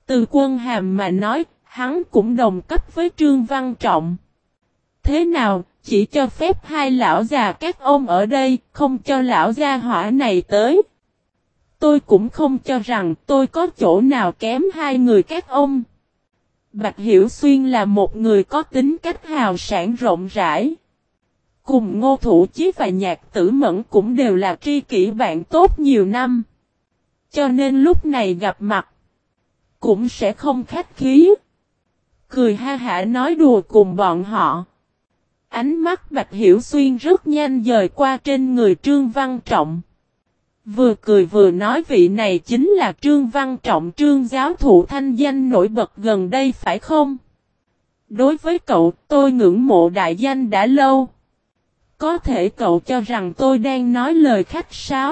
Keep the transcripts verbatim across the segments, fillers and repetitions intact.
Từ quân hàm mà nói, hắn cũng đồng cấp với Trương Văn Trọng. Thế nào, chỉ cho phép hai lão già các ông ở đây, không cho lão gia hỏa này tới. Tôi cũng không cho rằng tôi có chỗ nào kém hai người các ông. Bạch Hiểu Xuyên là một người có tính cách hào sảng rộng rãi. Cùng Ngô Thủ Chí và Nhạc Tử Mẫn cũng đều là tri kỷ bạn tốt nhiều năm. Cho nên lúc này gặp mặt, cũng sẽ không khách khí. Cười ha hả nói đùa cùng bọn họ. Ánh mắt Bạch Hiểu Xuyên rất nhanh dời qua trên người Trương Văn Trọng. Vừa cười vừa nói vị này chính là Trương Văn Trọng, Trương giáo thụ thanh danh nổi bật gần đây phải không? Đối với cậu, tôi ngưỡng mộ đại danh đã lâu. Có thể cậu cho rằng tôi đang nói lời khách sáo.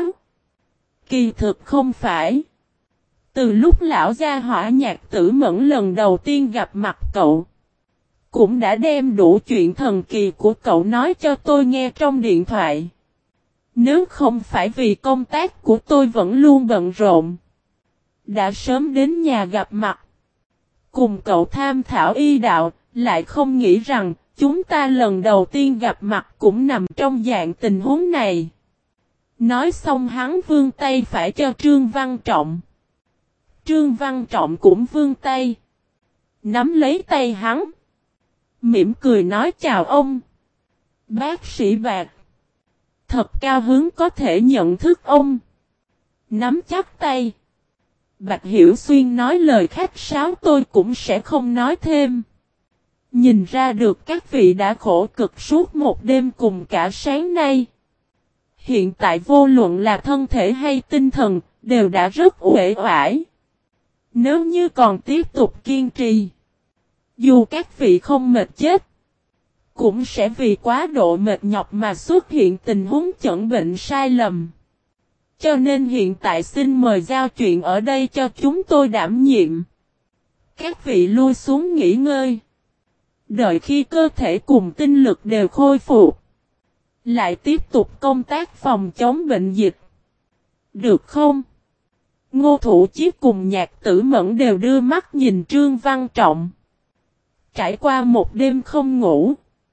Kỳ thực không phải. Từ lúc lão gia hỏa Nhạc Tử Mẫn lần đầu tiên gặp mặt cậu, cũng đã đem đủ chuyện thần kỳ của cậu nói cho tôi nghe trong điện thoại. Nếu không phải vì công tác của tôi vẫn luôn bận rộn, đã sớm đến nhà gặp mặt, cùng cậu tham thảo y đạo, lại không nghĩ rằng chúng ta lần đầu tiên gặp mặt cũng nằm trong dạng tình huống này. Nói xong hắn vươn tay phải cho Trương Văn Trọng. Trương Văn Trọng cũng vươn tay, nắm lấy tay hắn, mỉm cười nói chào ông. Bác sĩ Bạc, thật cao hứng có thể nhận thức ông. Nắm chắc tay. Bạch Hiểu Xuyên nói lời khách sáo tôi cũng sẽ không nói thêm. Nhìn ra được các vị đã khổ cực suốt một đêm cùng cả sáng nay. Hiện tại vô luận là thân thể hay tinh thần, đều đã rất uể oải. Nếu như còn tiếp tục kiên trì, dù các vị không mệt chết, cũng sẽ vì quá độ mệt nhọc mà xuất hiện tình huống chẩn bệnh sai lầm. Cho nên hiện tại xin mời giao chuyện ở đây cho chúng tôi đảm nhiệm. Các vị lui xuống nghỉ ngơi. Đợi khi cơ thể cùng tinh lực đều khôi phục, lại tiếp tục công tác phòng chống bệnh dịch. Được không? Ngô Thủ Chí cùng Nhạc Tử Mẫn đều đưa mắt nhìn Trương Văn Trọng. Trải qua một đêm không ngủ,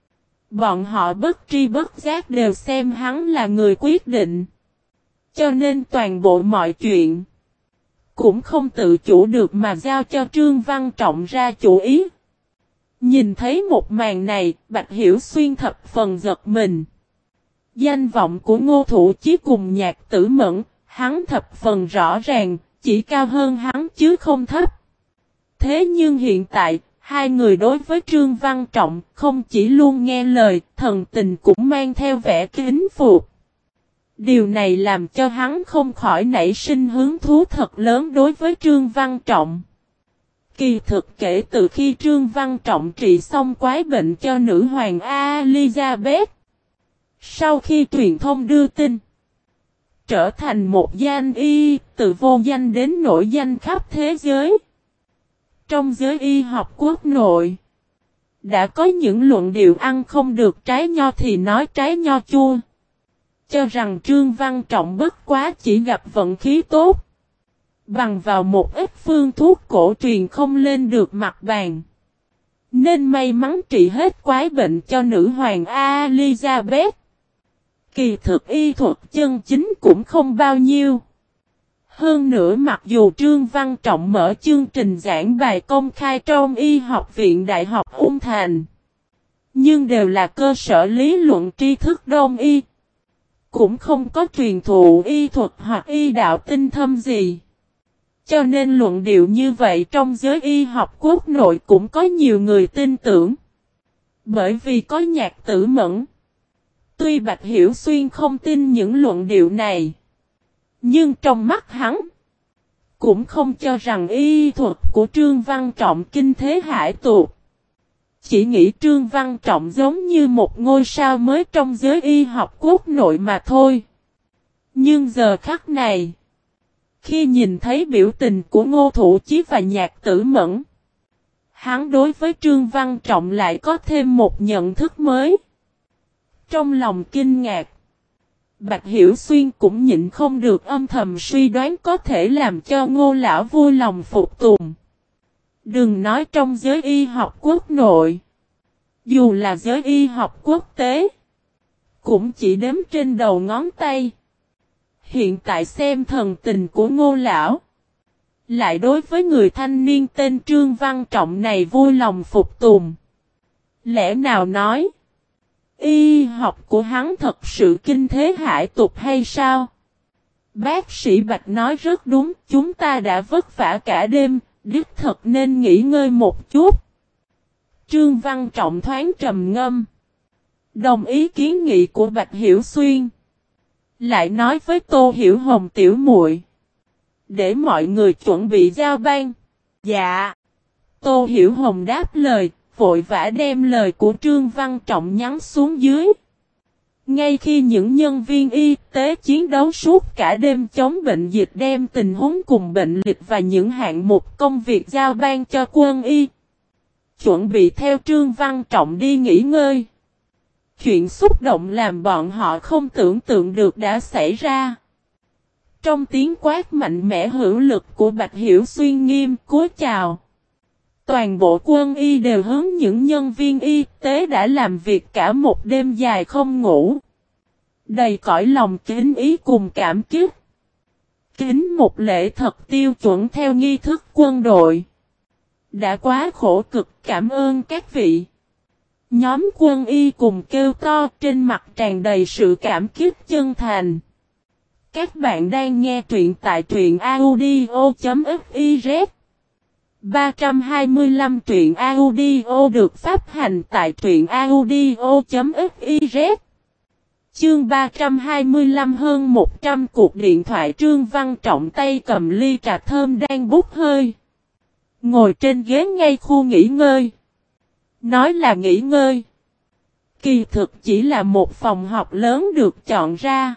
bọn họ bất tri bất giác đều xem hắn là người quyết định. Cho nên toàn bộ mọi chuyện cũng không tự chủ được mà giao cho Trương Văn Trọng ra chủ ý. Nhìn thấy một màn này, Bạch Hiểu Xuyên thập phần giật mình. Danh vọng của Ngô Thủ Chí cùng Nhạc Tử Mẫn, hắn thập phần rõ ràng, chỉ cao hơn hắn chứ không thấp. Thế nhưng hiện tại, hai người đối với Trương Văn Trọng không chỉ luôn nghe lời, thần tình cũng mang theo vẻ kính phục. Điều này làm cho hắn không khỏi nảy sinh hứng thú thật lớn đối với Trương Văn Trọng. Kỳ thực kể từ khi Trương Văn Trọng trị xong quái bệnh cho nữ hoàng Elizabeth, sau khi truyền thông đưa tin, trở thành một danh y, từ vô danh đến nổi danh khắp thế giới. Trong giới y học quốc nội, đã có những luận điệu ăn không được trái nho thì nói trái nho chua. Cho rằng Trương Văn Trọng bất quá chỉ gặp vận khí tốt, bằng vào một ít phương thuốc cổ truyền không lên được mặt bàn, nên may mắn trị hết quái bệnh cho nữ hoàng Elizabeth. Kỳ thực y thuật chân chính cũng không bao nhiêu. Hơn nữa mặc dù Trương Văn Trọng mở chương trình giảng bài công khai trong y học viện Đại học Ung Thành, nhưng đều là cơ sở lý luận tri thức đông y, cũng không có truyền thụ y thuật hoặc y đạo tinh thâm gì. Cho nên luận điệu như vậy trong giới y học quốc nội cũng có nhiều người tin tưởng. Bởi vì có Nhạc Tử Mẫn. Tuy Bạch Hiểu Xuyên không tin những luận điệu này, nhưng trong mắt hắn, cũng không cho rằng y thuật của Trương Văn Trọng kinh thế hải tuột. Chỉ nghĩ Trương Văn Trọng giống như một ngôi sao mới trong giới y học quốc nội mà thôi. Nhưng giờ khắc này, khi nhìn thấy biểu tình của Ngô Thủ Chí và Nhạc Tử Mẫn, hắn đối với Trương Văn Trọng lại có thêm một nhận thức mới. Trong lòng kinh ngạc, Bạch Hiểu Xuyên cũng nhịn không được âm thầm suy đoán có thể làm cho Ngô lão vui lòng phục tùng. Đừng nói trong giới y học quốc nội. Dù là giới y học quốc tế. Cũng chỉ đếm trên đầu ngón tay. Hiện tại xem thần tình của Ngô lão. Lại đối với người thanh niên tên Trương Văn Trọng này vui lòng phục tùng. Lẽ nào nói. Y học của hắn thật sự kinh thế hải tục hay sao? Bác sĩ Bạch nói rất đúng. Chúng ta đã vất vả cả đêm. Đích thật nên nghỉ ngơi một chút. Trương Văn Trọng thoáng trầm ngâm. Đồng ý kiến nghị của Bạch Hiểu Xuyên. Lại nói với Tô Hiểu Hồng tiểu muội, để mọi người chuẩn bị giao ban. Dạ. Tô Hiểu Hồng đáp lời, vội vã đem lời của Trương Văn Trọng nhắn xuống dưới. Ngay khi những nhân viên y tế chiến đấu suốt cả đêm chống bệnh dịch đem tình huống cùng bệnh lịch và những hạng mục công việc giao ban cho quân y. Chuẩn bị theo Trương Văn Trọng đi nghỉ ngơi. Chuyện xúc động làm bọn họ không tưởng tượng được đã xảy ra. Trong tiếng quát mạnh mẽ hữu lực của Bạch Hiểu Xuyên nghiêm cúi chào. Toàn bộ quân y đều hướng những nhân viên y tế đã làm việc cả một đêm dài không ngủ. Đầy cõi lòng kính ý cùng cảm kích. Kính một lễ thật tiêu chuẩn theo nghi thức quân đội. Đã quá khổ cực, cảm ơn các vị. Nhóm quân y cùng kêu to, trên mặt tràn đầy sự cảm kích chân thành. Các bạn đang nghe truyện tại truyện audio.fiz. ba trăm hai mươi lăm truyện audio được phát hành tại truyện audio.fiz. Chương ba trăm hai mươi lăm hơn một trăm cuộc điện thoại. Trương Văn Trọng tay cầm ly trà thơm đang bút hơi. Ngồi trên ghế ngay khu nghỉ ngơi. Nói là nghỉ ngơi. Kỳ thực chỉ là một phòng học lớn được chọn ra.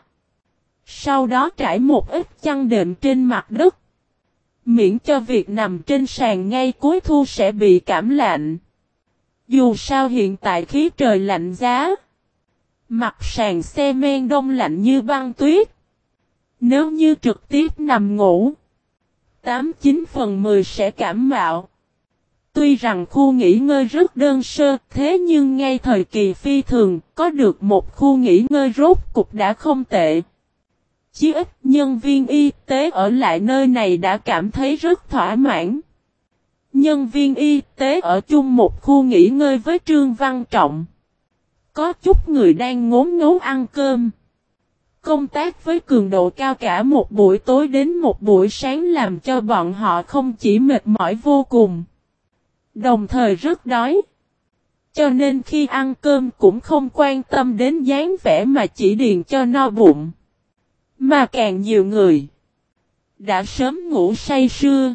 Sau đó trải một ít chăn đệm trên mặt đất. Miễn cho việc nằm trên sàn ngay cuối thu sẽ bị cảm lạnh. Dù sao hiện tại khí trời lạnh giá. Mặt sàn xe men đông lạnh như băng tuyết. Nếu như trực tiếp nằm ngủ, tám chín phần mười sẽ cảm mạo. Tuy rằng khu nghỉ ngơi rất đơn sơ, thế nhưng ngay thời kỳ phi thường, có được một khu nghỉ ngơi rốt cục đã không tệ. Chí ít nhân viên y tế ở lại nơi này đã cảm thấy rất thỏa mãn. Nhân viên y tế ở chung một khu nghỉ ngơi với Trương Văn Trọng. Có chút người đang ngốn ngấu ăn cơm. Công tác với cường độ cao cả một buổi tối đến một buổi sáng làm cho bọn họ không chỉ mệt mỏi vô cùng, đồng thời rất đói. Cho nên khi ăn cơm cũng không quan tâm đến dáng vẻ mà chỉ điền cho no bụng. Mà càng nhiều người đã sớm ngủ say sưa.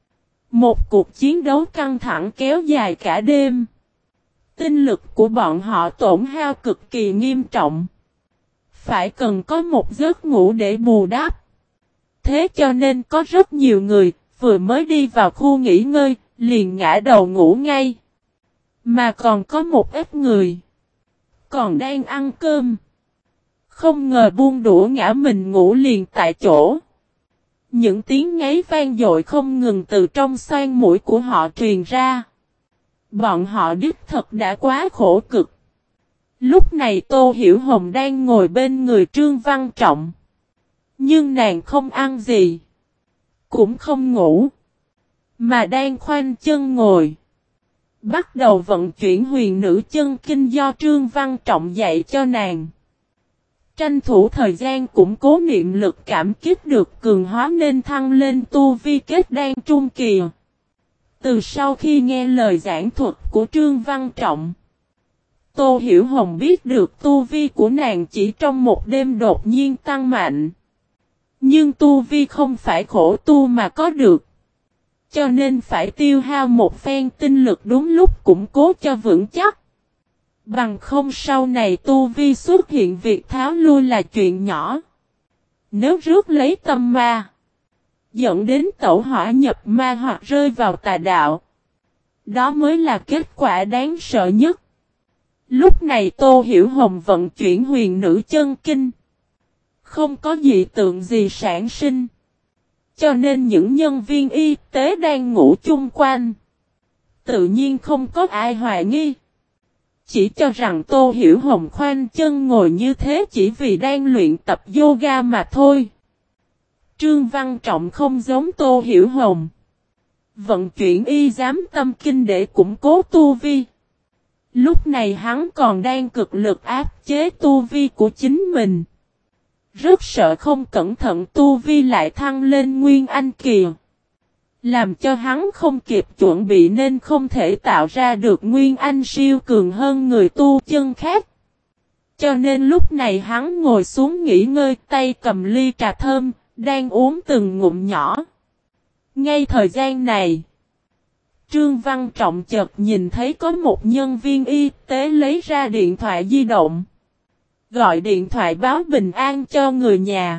Một cuộc chiến đấu căng thẳng kéo dài cả đêm. Tinh lực của bọn họ tổn hao cực kỳ nghiêm trọng. Phải cần có một giấc ngủ để bù đắp. Thế cho nên có rất nhiều người vừa mới đi vào khu nghỉ ngơi liền ngã đầu ngủ ngay. Mà còn có một ít người còn đang ăn cơm, không ngờ buông đũa ngã mình ngủ liền tại chỗ. Những tiếng ngáy vang dội không ngừng từ trong xoang mũi của họ truyền ra. Bọn họ đích thật đã quá khổ cực. Lúc này Tô Hiểu Hồng đang ngồi bên người Trương Văn Trọng. Nhưng nàng không ăn gì, cũng không ngủ, mà đang khoanh chân ngồi. Bắt đầu vận chuyển huyền nữ chân kinh do Trương Văn Trọng dạy cho nàng. Tranh thủ thời gian củng cố niệm lực cảm kích được cường hóa nên thăng lên tu vi kết đan trung kỳ. Từ sau khi nghe lời giảng thuật của Trương Văn Trọng, Tô Hiểu Hồng biết được tu vi của nàng chỉ trong một đêm đột nhiên tăng mạnh. Nhưng tu vi không phải khổ tu mà có được. Cho nên phải tiêu hao một phen tinh lực đúng lúc củng cố cho vững chắc. Bằng không sau này tu vi xuất hiện việc tháo lui là chuyện nhỏ. Nếu rước lấy tâm ma, dẫn đến tẩu hỏa nhập ma hoặc rơi vào tà đạo, đó mới là kết quả đáng sợ nhất. Lúc này Tô Hiểu Hồng vận chuyển huyền nữ chân kinh. Không có dị tượng gì sản sinh. Cho nên những nhân viên y tế đang ngủ chung quanh tự nhiên không có ai hoài nghi. Chỉ cho rằng Tô Hiểu Hồng khoanh chân ngồi như thế chỉ vì đang luyện tập yoga mà thôi. Trương Văn Trọng không giống Tô Hiểu Hồng. Vận chuyển y giám tâm kinh để củng cố tu vi. Lúc này hắn còn đang cực lực áp chế tu vi của chính mình. Rất sợ không cẩn thận tu vi lại thăng lên Nguyên Anh kỳ. Làm cho hắn không kịp chuẩn bị nên không thể tạo ra được Nguyên Anh siêu cường hơn người tu chân khác. Cho nên lúc này hắn ngồi xuống nghỉ ngơi, tay cầm ly trà thơm, đang uống từng ngụm nhỏ. Ngay thời gian này, Trương Văn Trọng chợt nhìn thấy có một nhân viên y tế lấy ra điện thoại di động. Gọi điện thoại báo bình an cho người nhà.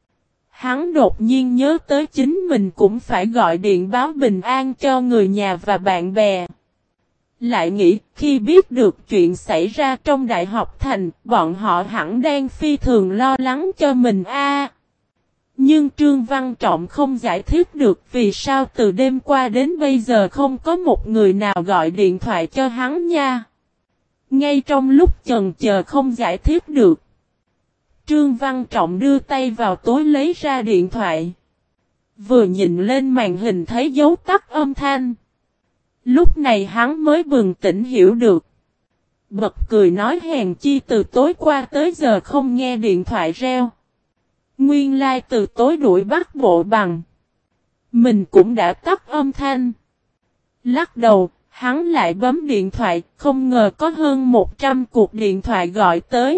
Hắn đột nhiên nhớ tới chính mình cũng phải gọi điện báo bình an cho người nhà và bạn bè. Lại nghĩ khi biết được chuyện xảy ra trong Đại học Thành, bọn họ hẳn đang phi thường lo lắng cho mình a. Nhưng Trương Văn Trọng không giải thích được vì sao từ đêm qua đến bây giờ không có một người nào gọi điện thoại cho hắn nha. Ngay trong lúc chần chờ không giải thích được, Trương Văn Trọng đưa tay vào túi lấy ra điện thoại. Vừa nhìn lên màn hình thấy dấu tắt âm thanh. Lúc này hắn mới bừng tỉnh hiểu được. Bật cười nói hèn chi từ tối qua tới giờ không nghe điện thoại reo. Nguyên lai like từ tối đuổi bắt bộ bằng. Mình cũng đã tắt âm thanh. Lắc đầu, hắn lại bấm điện thoại, không ngờ có hơn một trăm cuộc điện thoại gọi tới.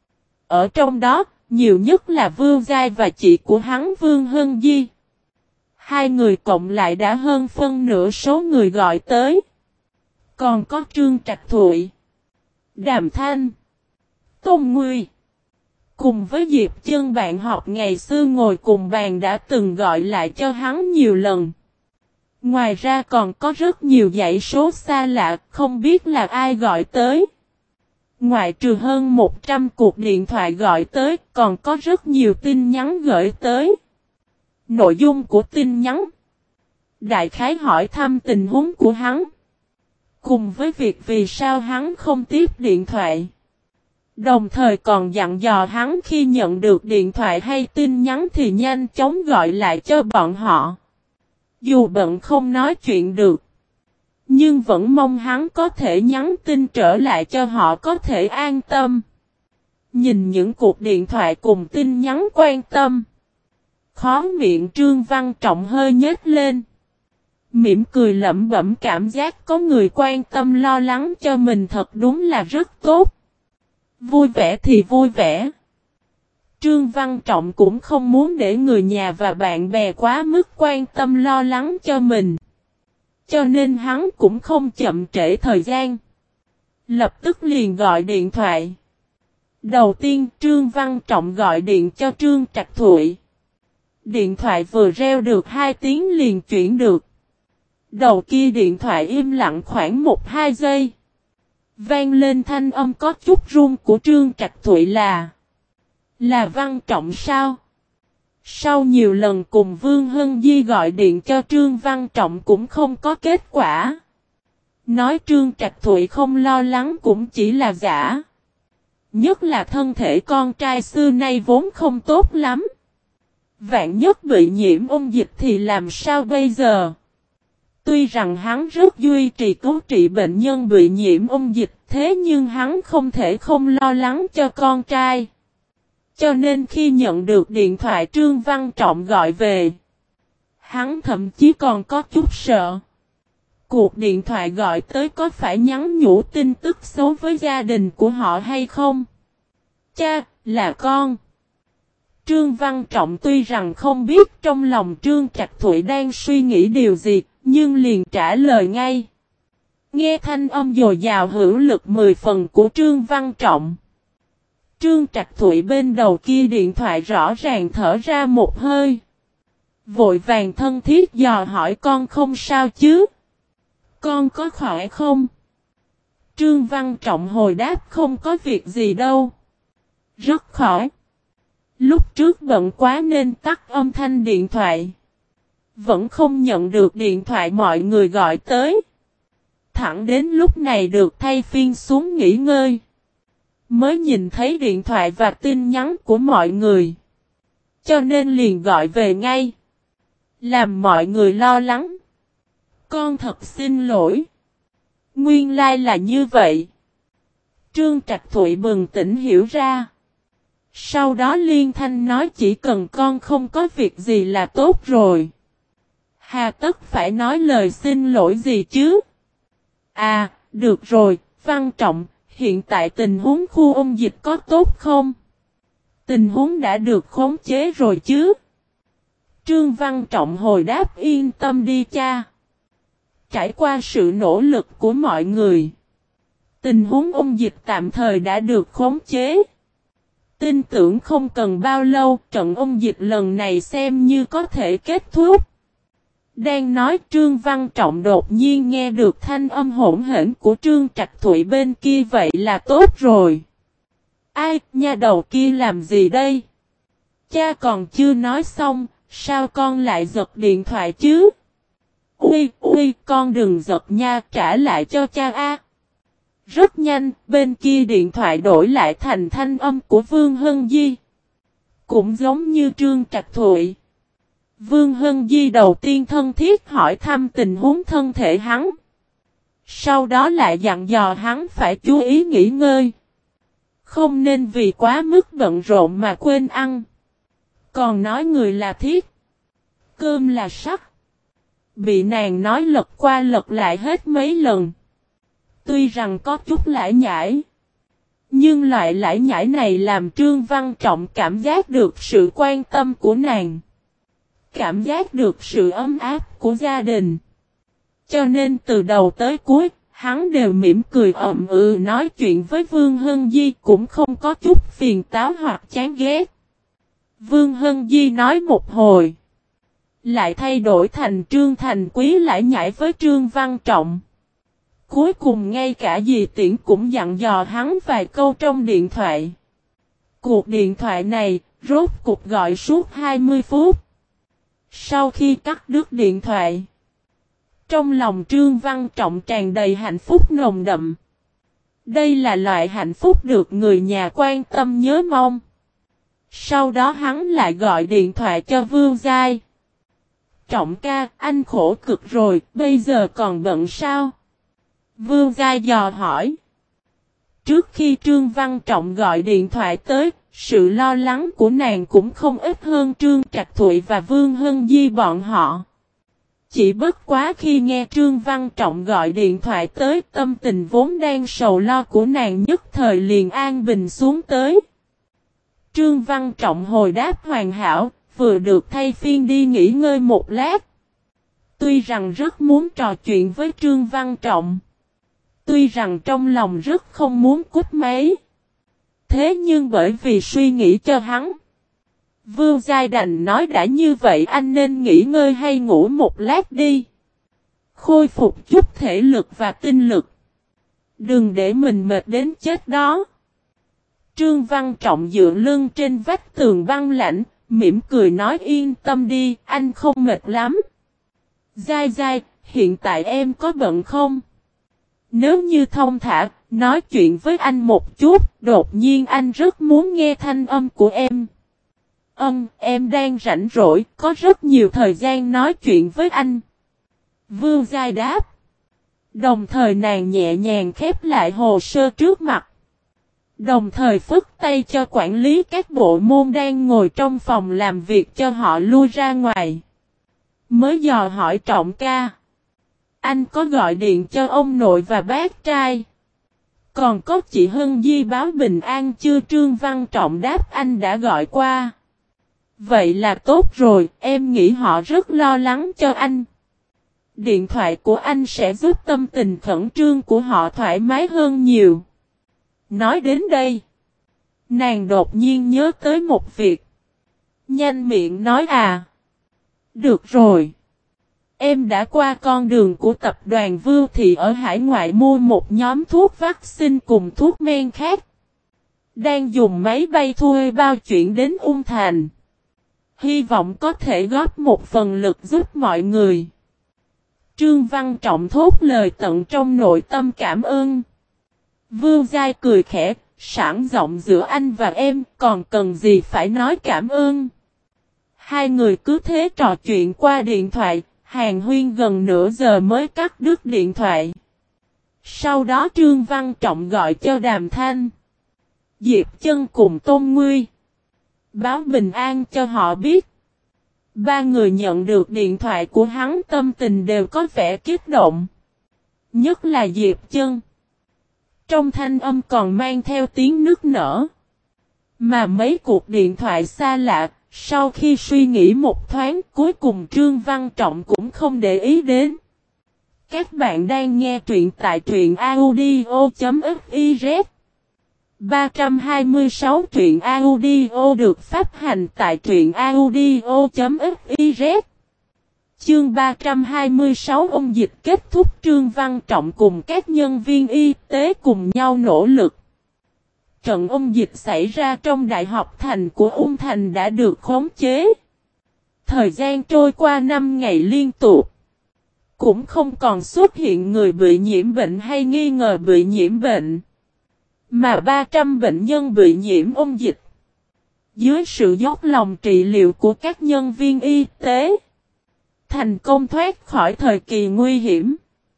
Ở trong đó, nhiều nhất là Vương Giai và chị của hắn Vương Hân Di. Hai người cộng lại đã hơn phân nửa số người gọi tới. Còn có Trương Trạch Thụy, Đàm Thanh, Tôn Nguy. Cùng với Diệp Chân bạn học ngày xưa ngồi cùng bàn đã từng gọi lại cho hắn nhiều lần. Ngoài ra còn có rất nhiều dãy số xa lạ không biết là ai gọi tới. Ngoại trừ hơn một trăm cuộc điện thoại gọi tới còn có rất nhiều tin nhắn gửi tới. Nội dung của tin nhắn đại khái hỏi thăm tình huống của hắn. Cùng với việc vì sao hắn không tiếp điện thoại. Đồng thời còn dặn dò hắn khi nhận được điện thoại hay tin nhắn thì nhanh chóng gọi lại cho bọn họ. Dù bận không nói chuyện được, nhưng vẫn mong hắn có thể nhắn tin trở lại cho họ có thể an tâm. Nhìn những cuộc điện thoại cùng tin nhắn quan tâm, khóe miệng Trương Văn Trọng hơi nhếch lên. Mỉm cười lẩm bẩm cảm giác có người quan tâm lo lắng cho mình thật đúng là rất tốt. Vui vẻ thì vui vẻ. Trương Văn Trọng cũng không muốn để người nhà và bạn bè quá mức quan tâm lo lắng cho mình. Cho nên hắn cũng không chậm trễ thời gian. Lập tức liền gọi điện thoại. Đầu tiên Trương Văn Trọng gọi điện cho Trương Trạch Thụy. Điện thoại vừa reo được hai tiếng liền chuyển được. Đầu kia điện thoại im lặng khoảng một hai giây. Vang lên thanh âm có chút run của Trương Trạch Thụy là Là Văn Trọng sao? Sau nhiều lần cùng Vương Hân Di gọi điện cho Trương Văn Trọng cũng không có kết quả. Nói Trương Trạch Thụy không lo lắng cũng chỉ là giả. Nhất là thân thể con trai xưa nay vốn không tốt lắm. Vạn nhất bị nhiễm ôn dịch thì làm sao bây giờ? Tuy rằng hắn rất duy trì cứu trị bệnh nhân bị nhiễm ôn dịch, thế nhưng hắn không thể không lo lắng cho con trai. Cho nên khi nhận được điện thoại Trương Văn Trọng gọi về, hắn thậm chí còn có chút sợ. Cuộc điện thoại gọi tới có phải nhắn nhủ tin tức xấu với gia đình của họ hay không? Cha, là con. Trương Văn Trọng tuy rằng không biết trong lòng Trương Trạch Thụy đang suy nghĩ điều gì, nhưng liền trả lời ngay. Nghe thanh âm dồi dào hữu lực mười phần của Trương Văn Trọng. Trương Trạch Thụy bên đầu kia điện thoại rõ ràng thở ra một hơi. Vội vàng thân thiết dò hỏi con không sao chứ? Con có khỏe không? Trương Văn Trọng hồi đáp không có việc gì đâu. Rất khỏe. Lúc trước bận quá nên tắt âm thanh điện thoại. Vẫn không nhận được điện thoại mọi người gọi tới. thẳng đến lúc này được thay phiên xuống nghỉ ngơi. Mới nhìn thấy điện thoại và tin nhắn của mọi người. Cho nên liền gọi về ngay. Làm mọi người lo lắng. Con thật xin lỗi. Nguyên lai là như vậy. Trương Trạch Thụy bừng tỉnh hiểu ra. Sau đó liên thanh nói chỉ cần con không có việc gì là tốt rồi. Hà tất phải nói lời xin lỗi gì chứ? À, được rồi, Văn Trọng, hiện tại tình huống khu ôn dịch có tốt không? Tình huống đã được khống chế rồi chứ? Trương Văn Trọng hồi đáp yên tâm đi cha. Trải qua sự nỗ lực của mọi người, tình huống ôn dịch tạm thời đã được khống chế. Tin tưởng không cần bao lâu trận ôn dịch lần này xem như có thể kết thúc. Đang nói Trương Văn Trọng đột nhiên nghe được thanh âm hỗn hển của Trương Trạch Thụy bên kia vậy là tốt rồi. Ai, nha đầu kia làm gì đây? Cha còn chưa nói xong, sao con lại giật điện thoại chứ? Ui, ui, con đừng giật nha, trả lại cho cha a. Rất nhanh, bên kia điện thoại đổi lại thành thanh âm của Vương Hân Di. Cũng giống như Trương Trạch Thụy. Vương Hân Di đầu tiên thân thiết hỏi thăm tình huống thân thể hắn. Sau đó lại dặn dò hắn phải chú ý nghỉ ngơi. Không nên vì quá mức bận rộn mà quên ăn. Còn nói người là thiết. Cơm là sắt. Bị nàng nói lật qua lật lại hết mấy lần. Tuy rằng có chút lải nhải. Nhưng loại lải nhải này làm Trương Văn Trọng cảm giác được sự quan tâm của nàng. Cảm giác được sự ấm áp của gia đình. Cho nên từ đầu tới cuối, hắn đều mỉm cười ậm ừ nói chuyện với Vương Hân Di cũng không có chút phiền táo hoặc chán ghét. Vương Hân Di nói một hồi. Lại thay đổi thành Trương Thành Quý lải nhải với Trương Văn Trọng. Cuối cùng ngay cả dì Tiễn cũng dặn dò hắn vài câu trong điện thoại. Cuộc điện thoại này, rốt cuộc gọi suốt hai mươi phút. Sau khi cắt đứt điện thoại, trong lòng Trương Văn Trọng tràn đầy hạnh phúc nồng đậm. Đây là loại hạnh phúc được người nhà quan tâm nhớ mong. Sau đó hắn lại gọi điện thoại cho Vương Giai. Trọng ca, anh khổ cực rồi, bây giờ còn bận sao? Vương Giai dò hỏi. Trước khi Trương Văn Trọng gọi điện thoại tới, sự lo lắng của nàng cũng không ít hơn Trương Trạch Thụy và Vương Hân Di bọn họ. Chỉ bất quá khi nghe Trương Văn Trọng gọi điện thoại tới, tâm tình vốn đang sầu lo của nàng nhất thời liền an bình xuống tới. Trương Văn Trọng hồi đáp hoàn hảo, vừa được thay phiên đi nghỉ ngơi một lát. Tuy rằng rất muốn trò chuyện với Trương Văn Trọng. Tuy rằng trong lòng rất không muốn cúp máy. Thế nhưng bởi vì suy nghĩ cho hắn. Vương Giai đành nói đã như vậy anh nên nghỉ ngơi hay ngủ một lát đi. Khôi phục chút thể lực và tinh lực. Đừng để mình mệt đến chết đó. Trương Văn Trọng dựa lưng trên vách tường băng lạnh, mỉm cười nói yên tâm đi, anh không mệt lắm. Giai Giai, hiện tại em có bận không? Nếu như thông thả, nói chuyện với anh một chút, đột nhiên anh rất muốn nghe thanh âm của em. Ừm, em đang rảnh rỗi, có rất nhiều thời gian nói chuyện với anh. Vương Giai đáp. Đồng thời nàng nhẹ nhàng khép lại hồ sơ trước mặt. Đồng thời phức tay cho quản lý các bộ môn đang ngồi trong phòng làm việc cho họ lui ra ngoài. Mới dò hỏi Trọng ca. Anh có gọi điện cho ông nội và bác trai. Còn có chị Hân Di báo bình an chưa? Trương Văn Trọng đáp anh đã gọi qua. Vậy là tốt rồi, em nghĩ họ rất lo lắng cho anh. Điện thoại của anh sẽ giúp tâm tình khẩn trương của họ thoải mái hơn nhiều. Nói đến đây, nàng đột nhiên nhớ tới một việc. Nhanh miệng nói à. Được rồi. Em đã qua con đường của tập đoàn Vưu Thị ở hải ngoại mua một nhóm thuốc vaccine cùng thuốc men khác. Đang dùng máy bay thuê bao chuyển đến Ung Thành. Hy vọng có thể góp một phần lực giúp mọi người. Trương Văn Trọng thốt lời tận trong nội tâm cảm ơn. Vưu Giai cười khẽ, sẵn giọng giữa anh và em, còn cần gì phải nói cảm ơn. Hai người cứ thế trò chuyện qua điện thoại, hàn huyên gần nửa giờ mới cắt đứt điện thoại. Sau đó Trương Văn Trọng gọi cho Đàm Thanh, Diệp Chân cùng Tôn Nguy, báo bình an cho họ biết. Ba người nhận được điện thoại của hắn tâm tình đều có vẻ kích động. Nhất là Diệp Chân. Trong thanh âm còn mang theo tiếng nức nở. Mà mấy cuộc điện thoại xa lạ, sau khi suy nghĩ một thoáng cuối cùng Trương Văn Trọng cũng không để ý đến. Các bạn đang nghe truyện tại truyện audio.fiz. ba trăm hai mươi sáu truyện audio được phát hành tại truyện audio.fiz. Chương ba trăm hai mươi sáu ông dịch kết thúc. Trương Văn Trọng cùng các nhân viên y tế cùng nhau nỗ lực. Trận ông dịch xảy ra trong Đại học Thành của Ung Thành đã được khống chế. Thời gian trôi qua năm ngày liên tục. Cũng không còn xuất hiện người bị nhiễm bệnh hay nghi ngờ bị nhiễm bệnh. Mà ba trăm bệnh nhân bị nhiễm ông dịch. Dưới sự dốc lòng trị liệu của các nhân viên y tế, thành công thoát khỏi thời kỳ nguy hiểm.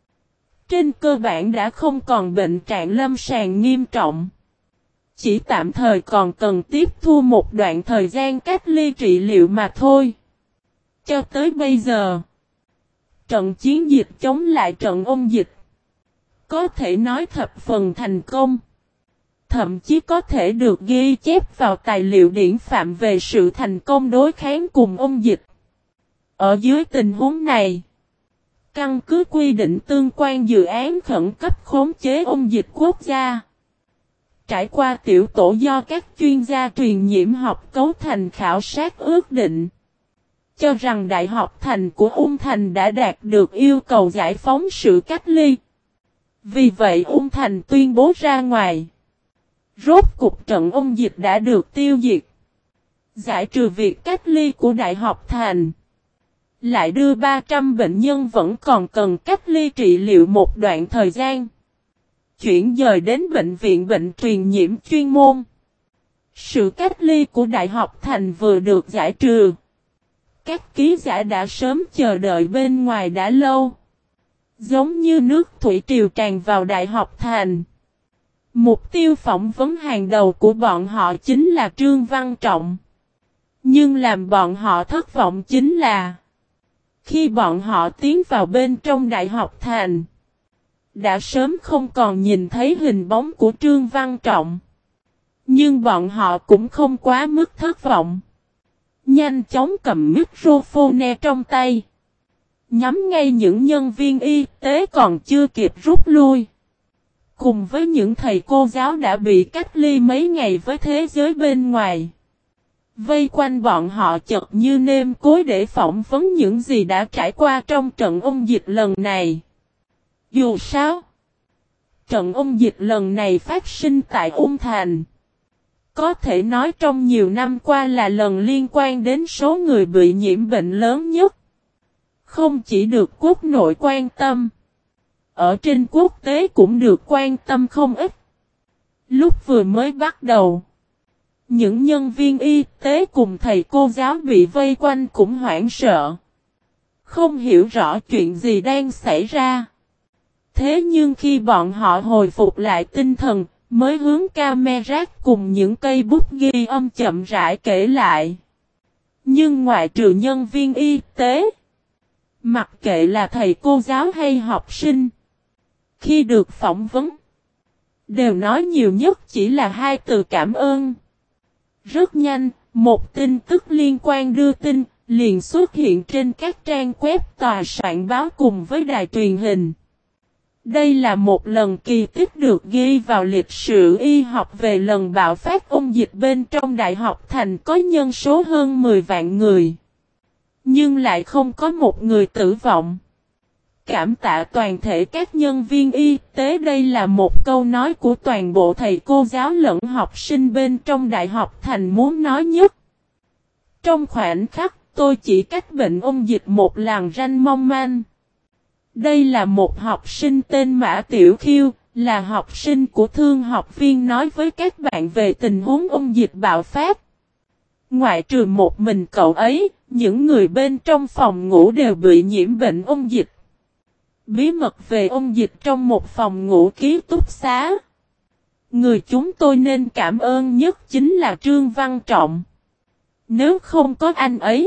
Trên cơ bản đã không còn bệnh trạng lâm sàng nghiêm trọng. Chỉ tạm thời còn cần tiếp thu một đoạn thời gian cách ly trị liệu mà thôi. Cho tới bây giờ, trận chiến dịch chống lại trận ông dịch có thể nói thập phần thành công. Thậm chí có thể được ghi chép vào tài liệu điển phạm về sự thành công đối kháng cùng ông dịch. Ở dưới tình huống này, căn cứ quy định tương quan dự án khẩn cấp khống chế ông dịch quốc gia. Trải qua tiểu tổ do các chuyên gia truyền nhiễm học cấu thành khảo sát ước định, cho rằng Đại học Thành của Ung Thành đã đạt được yêu cầu giải phóng sự cách ly. Vì vậy Ung Thành tuyên bố ra ngoài. Rốt cục trận ông dịch đã được tiêu diệt. Giải trừ việc cách ly của Đại học Thành. Lại đưa ba trăm bệnh nhân vẫn còn cần cách ly trị liệu một đoạn thời gian. Chuyển dời đến bệnh viện bệnh truyền nhiễm chuyên môn. Sự cách ly của Đại học Thành vừa được giải trừ. Các ký giả đã sớm chờ đợi bên ngoài đã lâu. Giống như nước thủy triều tràn vào Đại học Thành. Mục tiêu phỏng vấn hàng đầu của bọn họ chính là Trương Văn Trọng. Nhưng làm bọn họ thất vọng chính là khi bọn họ tiến vào bên trong Đại học Thành, đã sớm không còn nhìn thấy hình bóng của Trương Văn Trọng. Nhưng bọn họ cũng không quá mức thất vọng. Nhanh chóng cầm microphone trong tay, nhắm ngay những nhân viên y tế còn chưa kịp rút lui. Cùng với những thầy cô giáo đã bị cách ly mấy ngày với thế giới bên ngoài. Vây quanh bọn họ chật như nêm cối để phỏng vấn những gì đã trải qua trong trận ông dịch lần này. Dù sao, trận ông dịch lần này phát sinh tại Ung Thành. Có thể nói trong nhiều năm qua là lần liên quan đến số người bị nhiễm bệnh lớn nhất. Không chỉ được quốc nội quan tâm, ở trên quốc tế cũng được quan tâm không ít. Lúc vừa mới bắt đầu, những nhân viên y tế cùng thầy cô giáo bị vây quanh cũng hoảng sợ. Không hiểu rõ chuyện gì đang xảy ra. Thế nhưng khi bọn họ hồi phục lại tinh thần, mới hướng camera cùng những cây bút ghi âm chậm rãi kể lại. Nhưng ngoại trừ nhân viên y tế, mặc kệ là thầy cô giáo hay học sinh, khi được phỏng vấn, đều nói nhiều nhất chỉ là hai từ cảm ơn. Rất nhanh, một tin tức liên quan đưa tin, liền xuất hiện trên các trang web tòa soạn báo cùng với đài truyền hình. Đây là một lần kỳ tích được ghi vào lịch sử y học về lần bạo phát ông dịch bên trong Đại học Thành có nhân số hơn mười vạn người. Nhưng lại không có một người tử vong. Cảm tạ toàn thể các nhân viên y tế, đây là một câu nói của toàn bộ thầy cô giáo lẫn học sinh bên trong Đại học Thành muốn nói nhất. Trong khoảnh khắc, tôi chỉ cách bệnh ông dịch một làn ranh mong manh. Đây là một học sinh tên Mã Tiểu Khiêu, là học sinh của thương học viên nói với các bạn về tình huống ôn dịch bạo phát. Ngoại trừ một mình cậu ấy, những người bên trong phòng ngủ đều bị nhiễm bệnh ôn dịch. Bí mật về ôn dịch trong một phòng ngủ ký túc xá. Người chúng tôi nên cảm ơn nhất chính là Trương Văn Trọng. Nếu không có anh ấy,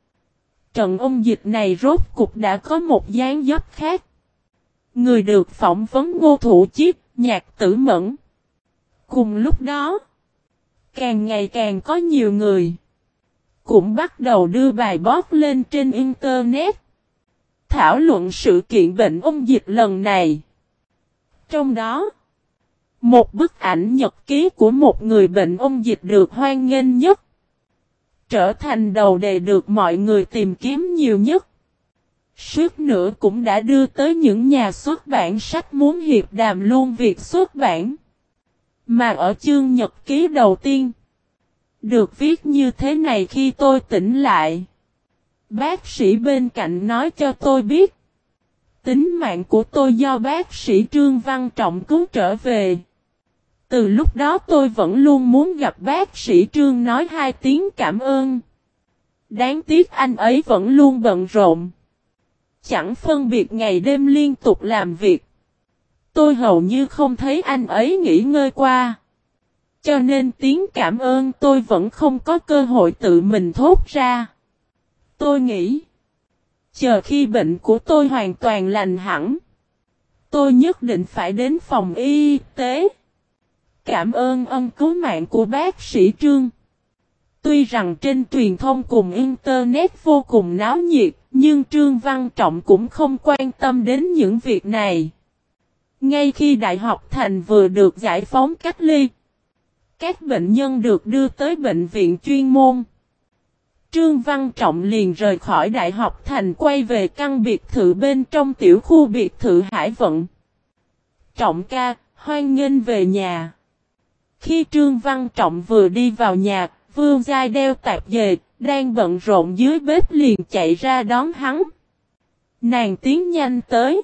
trận ôn dịch này rốt cục đã có một dáng dấp khác. Người được phỏng vấn Ngô Thủ Chiết, Nhạc Tử Mẫn. Cùng lúc đó, càng ngày càng có nhiều người cũng bắt đầu đưa bài post lên trên Internet, thảo luận sự kiện bệnh ôn dịch lần này. Trong đó, một bức ảnh nhật ký của một người bệnh ôn dịch được hoan nghênh nhất, trở thành đầu đề được mọi người tìm kiếm nhiều nhất. Suốt nữa cũng đã đưa tới những nhà xuất bản sách muốn hiệp đàm luôn việc xuất bản. Mà ở chương nhật ký đầu tiên, được viết như thế này: khi tôi tỉnh lại, bác sĩ bên cạnh nói cho tôi biết, tính mạng của tôi do bác sĩ Trương Văn Trọng cứu trở về. Từ lúc đó tôi vẫn luôn muốn gặp bác sĩ Trương nói hai tiếng cảm ơn. Đáng tiếc anh ấy vẫn luôn bận rộn, chẳng phân biệt ngày đêm liên tục làm việc. Tôi hầu như không thấy anh ấy nghỉ ngơi qua. Cho nên tiếng cảm ơn tôi vẫn không có cơ hội tự mình thốt ra. Tôi nghĩ, chờ khi bệnh của tôi hoàn toàn lành hẳn, tôi nhất định phải đến phòng y tế, cảm ơn ân cứu mạng của bác sĩ Trương. Tuy rằng trên truyền thông cùng Internet vô cùng náo nhiệt, nhưng Trương Văn Trọng cũng không quan tâm đến những việc này. Ngay khi Đại học Thành vừa được giải phóng cách ly, các bệnh nhân được đưa tới bệnh viện chuyên môn, Trương Văn Trọng liền rời khỏi Đại học Thành quay về căn biệt thự bên trong tiểu khu biệt thự Hải Vận. Trọng ca, hoan nghênh về nhà. Khi Trương Văn Trọng vừa đi vào nhà, Vương Giai đeo tạp dề, đang bận rộn dưới bếp liền chạy ra đón hắn. Nàng tiến nhanh tới,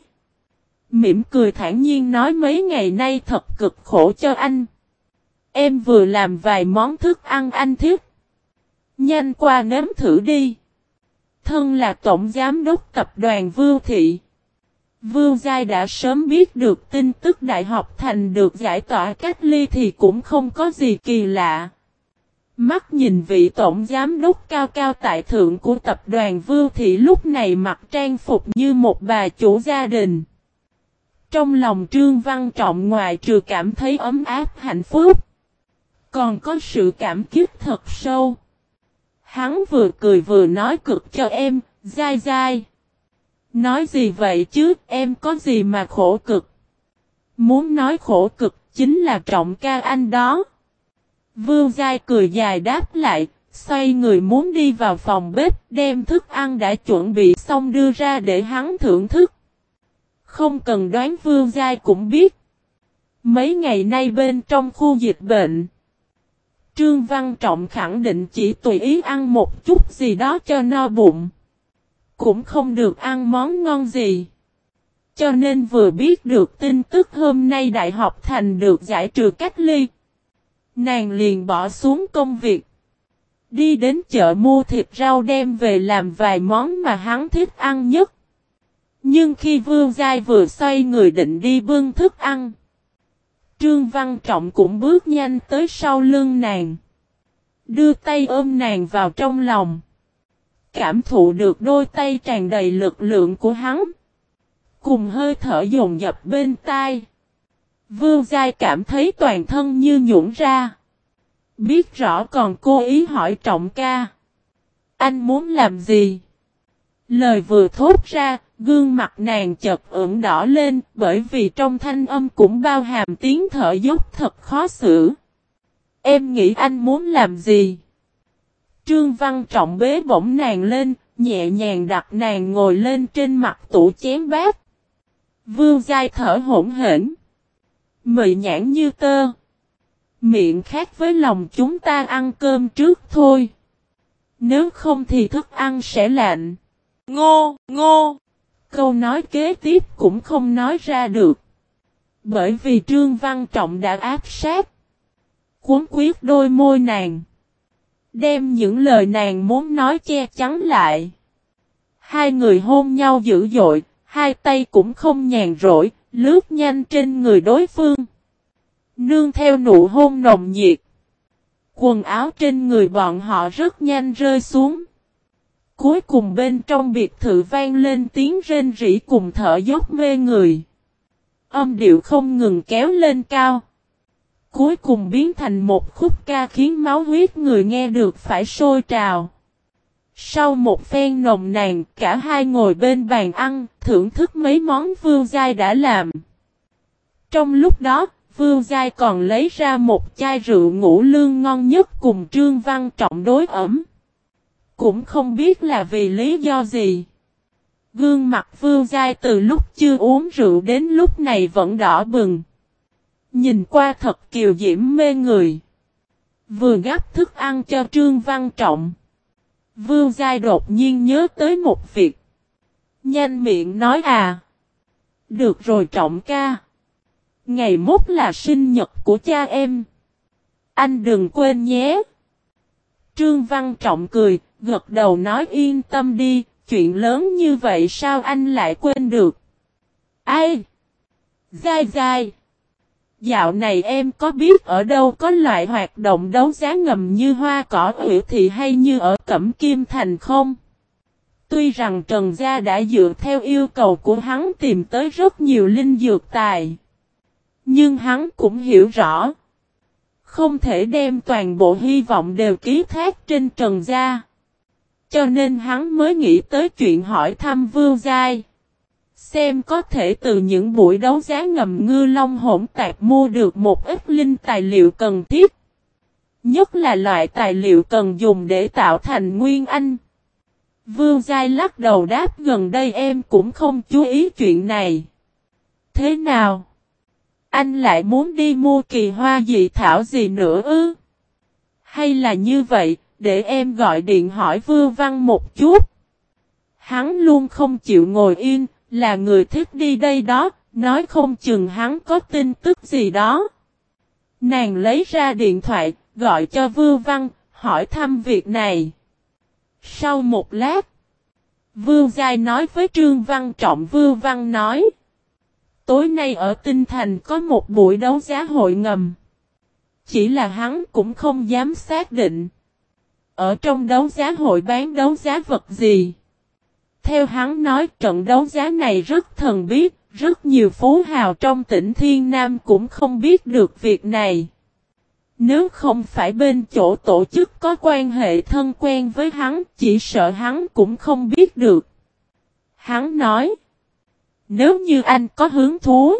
mỉm cười thản nhiên nói: mấy ngày nay thật cực khổ cho anh. Em vừa làm vài món thức ăn anh thích. Nhanh qua nếm thử đi. Thân là tổng giám đốc tập đoàn Vưu Thị, Vương Giai đã sớm biết được tin tức Đại học Thành được giải tỏa cách ly thì cũng không có gì kỳ lạ. Mắt nhìn vị tổng giám đốc cao cao tại thượng của tập đoàn Vưu Thị lúc này mặc trang phục như một bà chủ gia đình. Trong lòng Trương Văn Trọng ngoài trừ cảm thấy ấm áp hạnh phúc, còn có sự cảm kích thật sâu. Hắn vừa cười vừa nói: cực cho em, Giai Giai. Nói gì vậy chứ, em có gì mà khổ cực. Muốn nói khổ cực, chính là Trọng ca anh đó. Vương Giai cười dài đáp lại, xoay người muốn đi vào phòng bếp, đem thức ăn đã chuẩn bị xong đưa ra để hắn thưởng thức. Không cần đoán Vương Giai cũng biết. Mấy ngày nay bên trong khu dịch bệnh, Trương Văn Trọng khẳng định chỉ tùy ý ăn một chút gì đó cho no bụng, cũng không được ăn món ngon gì. Cho nên vừa biết được tin tức hôm nay Đại học Thành được giải trừ cách ly, nàng liền bỏ xuống công việc, đi đến chợ mua thịt rau đem về làm vài món mà hắn thích ăn nhất. Nhưng khi Vương Giai vừa xoay người định đi bưng thức ăn, Trương Văn Trọng cũng bước nhanh tới sau lưng nàng, đưa tay ôm nàng vào trong lòng. Cảm thụ được đôi tay tràn đầy lực lượng của hắn, cùng hơi thở dồn dập bên tai, Vương Giai cảm thấy toàn thân như nhũn ra. Biết rõ còn cố ý hỏi Trọng ca: anh muốn làm gì? Lời vừa thốt ra, gương mặt nàng chợt ửng đỏ lên, bởi vì trong thanh âm cũng bao hàm tiếng thở dốc thật khó xử. Em nghĩ anh muốn làm gì? Trương Văn Trọng bế bổng nàng lên, nhẹ nhàng đặt nàng ngồi lên trên mặt tủ chén bát. Vương Giai thở hổn hển, mị nhãn như tơ. Miệng khác với lòng, chúng ta ăn cơm trước thôi. Nếu không thì thức ăn sẽ lạnh. Ngô, ngô. Câu nói kế tiếp cũng không nói ra được. Bởi vì Trương Văn Trọng đã áp sát. Cuốn quyết đôi môi nàng. Đem những lời nàng muốn nói che chắn lại. Hai người hôn nhau dữ dội, hai tay cũng không nhàn rỗi, lướt nhanh trên người đối phương. Nương theo nụ hôn nồng nhiệt. Quần áo trên người bọn họ rất nhanh rơi xuống. Cuối cùng bên trong biệt thự vang lên tiếng rên rỉ cùng thở dốc mê người. Âm điệu không ngừng kéo lên cao. Cuối cùng biến thành một khúc ca khiến máu huyết người nghe được phải sôi trào. Sau một phen nồng nàn, cả hai ngồi bên bàn ăn, thưởng thức mấy món Vưu Giai đã làm. Trong lúc đó, Vưu Giai còn lấy ra một chai rượu ngũ lương ngon nhất cùng Trương Văn Trọng đối ẩm. Cũng không biết là vì lý do gì. Gương mặt Vưu Giai từ lúc chưa uống rượu đến lúc này vẫn đỏ bừng. Nhìn qua thật kiều diễm mê người. Vừa gắp thức ăn cho Trương Văn Trọng. Vưu Giai đột nhiên nhớ tới một việc. Nhanh miệng nói à. Được rồi Trọng ca. Ngày mốt là sinh nhật của cha em. Anh đừng quên nhé. Trương Văn Trọng cười, gật đầu nói yên tâm đi. Chuyện lớn như vậy sao anh lại quên được? Ai? Giai Giai. Dạo này em có biết ở đâu có loại hoạt động đấu giá ngầm như Hoa Cỏ Ủy Thị hay như ở Cẩm Kim Thành không? Tuy rằng Trần Gia đã dựa theo yêu cầu của hắn tìm tới rất nhiều linh dược tài. Nhưng hắn cũng hiểu rõ. Không thể đem toàn bộ hy vọng đều ký thác trên Trần Gia. Cho nên hắn mới nghĩ tới chuyện hỏi thăm Vưu Giai. Xem có thể từ những buổi đấu giá ngầm ngư long hỗn tạp mua được một ít linh tài liệu cần thiết. Nhất là loại tài liệu cần dùng để tạo thành nguyên anh. Vưu Giai lắc đầu đáp gần đây em cũng không chú ý chuyện này. Thế nào? Anh lại muốn đi mua kỳ hoa dị thảo gì nữa ư? Hay là như vậy, để em gọi điện hỏi Vưu Văn một chút. Hắn luôn không chịu ngồi yên, là người thích đi đây đó, nói không chừng hắn có tin tức gì đó. Nàng lấy ra điện thoại, gọi cho Vưu Văn, hỏi thăm việc này. Sau một lát, Vưu Giai nói với Trương Văn Trọng. Vưu Văn nói, tối nay ở Tinh Thành có một buổi đấu giá hội ngầm. Chỉ là hắn cũng không dám xác định. Ở trong đấu giá hội bán đấu giá vật gì. Theo hắn nói trận đấu giá này rất thần bí, rất nhiều phú hào trong tỉnh Thiên Nam cũng không biết được việc này. Nếu không phải bên chỗ tổ chức có quan hệ thân quen với hắn, chỉ sợ hắn cũng không biết được. Hắn nói, nếu như anh có hứng thú,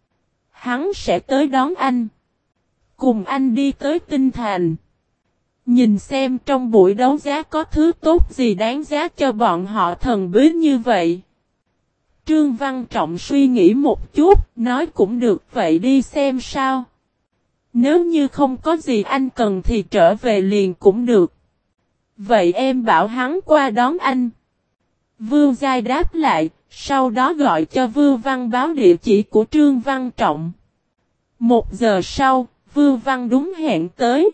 hắn sẽ tới đón anh. Cùng anh đi tới Tinh Thành. Nhìn xem trong buổi đấu giá có thứ tốt gì đáng giá cho bọn họ thần bí như vậy. Trương Văn Trọng suy nghĩ một chút, nói cũng được vậy đi xem sao. Nếu như không có gì anh cần thì trở về liền cũng được. Vậy em bảo hắn qua đón anh. Vưu Giai đáp lại, sau đó gọi cho Vưu Văn báo địa chỉ của Trương Văn Trọng. Một giờ sau, Vưu Văn đúng hẹn tới.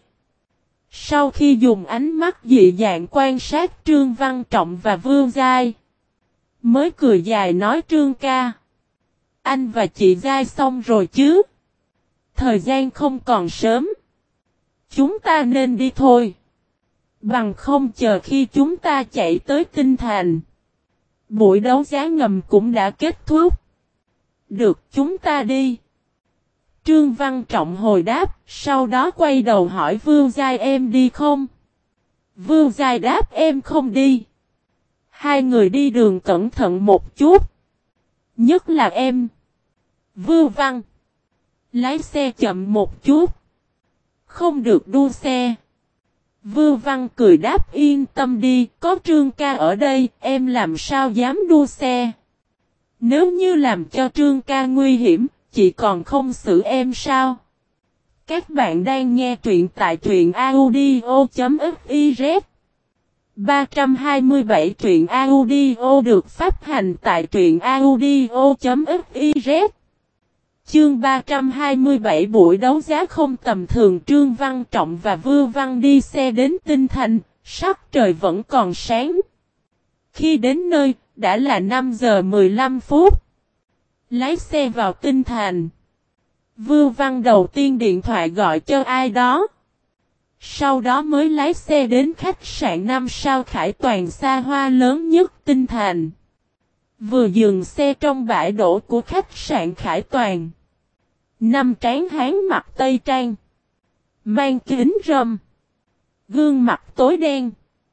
Sau khi dùng ánh mắt dị dạng quan sát Trương Văn Trọng và Vưu Giai, mới cười dài nói Trương ca. Anh và chị Giai xong rồi chứ? Thời gian không còn sớm. Chúng ta nên đi thôi. Bằng không chờ khi chúng ta chạy tới Tinh Thành. Buổi đấu giá ngầm cũng đã kết thúc. Được chúng ta đi. Trương Văn Trọng hồi đáp, sau đó quay đầu hỏi Vưu Giai em đi không? Vưu Giai đáp em không đi. Hai người đi đường cẩn thận một chút. Nhất là em. Vưu Văn. Lái xe chậm một chút. Không được đua xe. Vưu Văn cười đáp yên tâm đi, có Trương ca ở đây, em làm sao dám đua xe. Nếu như làm cho Trương ca nguy hiểm, chị còn không xử em sao? Các bạn đang nghe truyện tại truyện audio chấm fiz. ba trăm hai mươi bảy truyện audio được phát hành tại truyện audio.fiz. Chương ba trăm hai mươi bảy buổi đấu giá không tầm thường. Trương Văn Trọng và Vưu Văn đi xe đến Tinh Thành, sắc trời vẫn còn sáng. Khi đến nơi, đã là năm giờ mười lăm phút. Lái xe vào Tinh Thành. Vưu Văn đầu tiên điện thoại gọi cho ai đó. Sau đó mới lái xe đến khách sạn năm sao Khải Toàn xa hoa lớn nhất Tinh Thành. Vừa dừng xe trong bãi đỗ của khách sạn Khải Toàn. Năm tráng hán mặc tây trang. Mang kính râm. Gương mặt tối đen.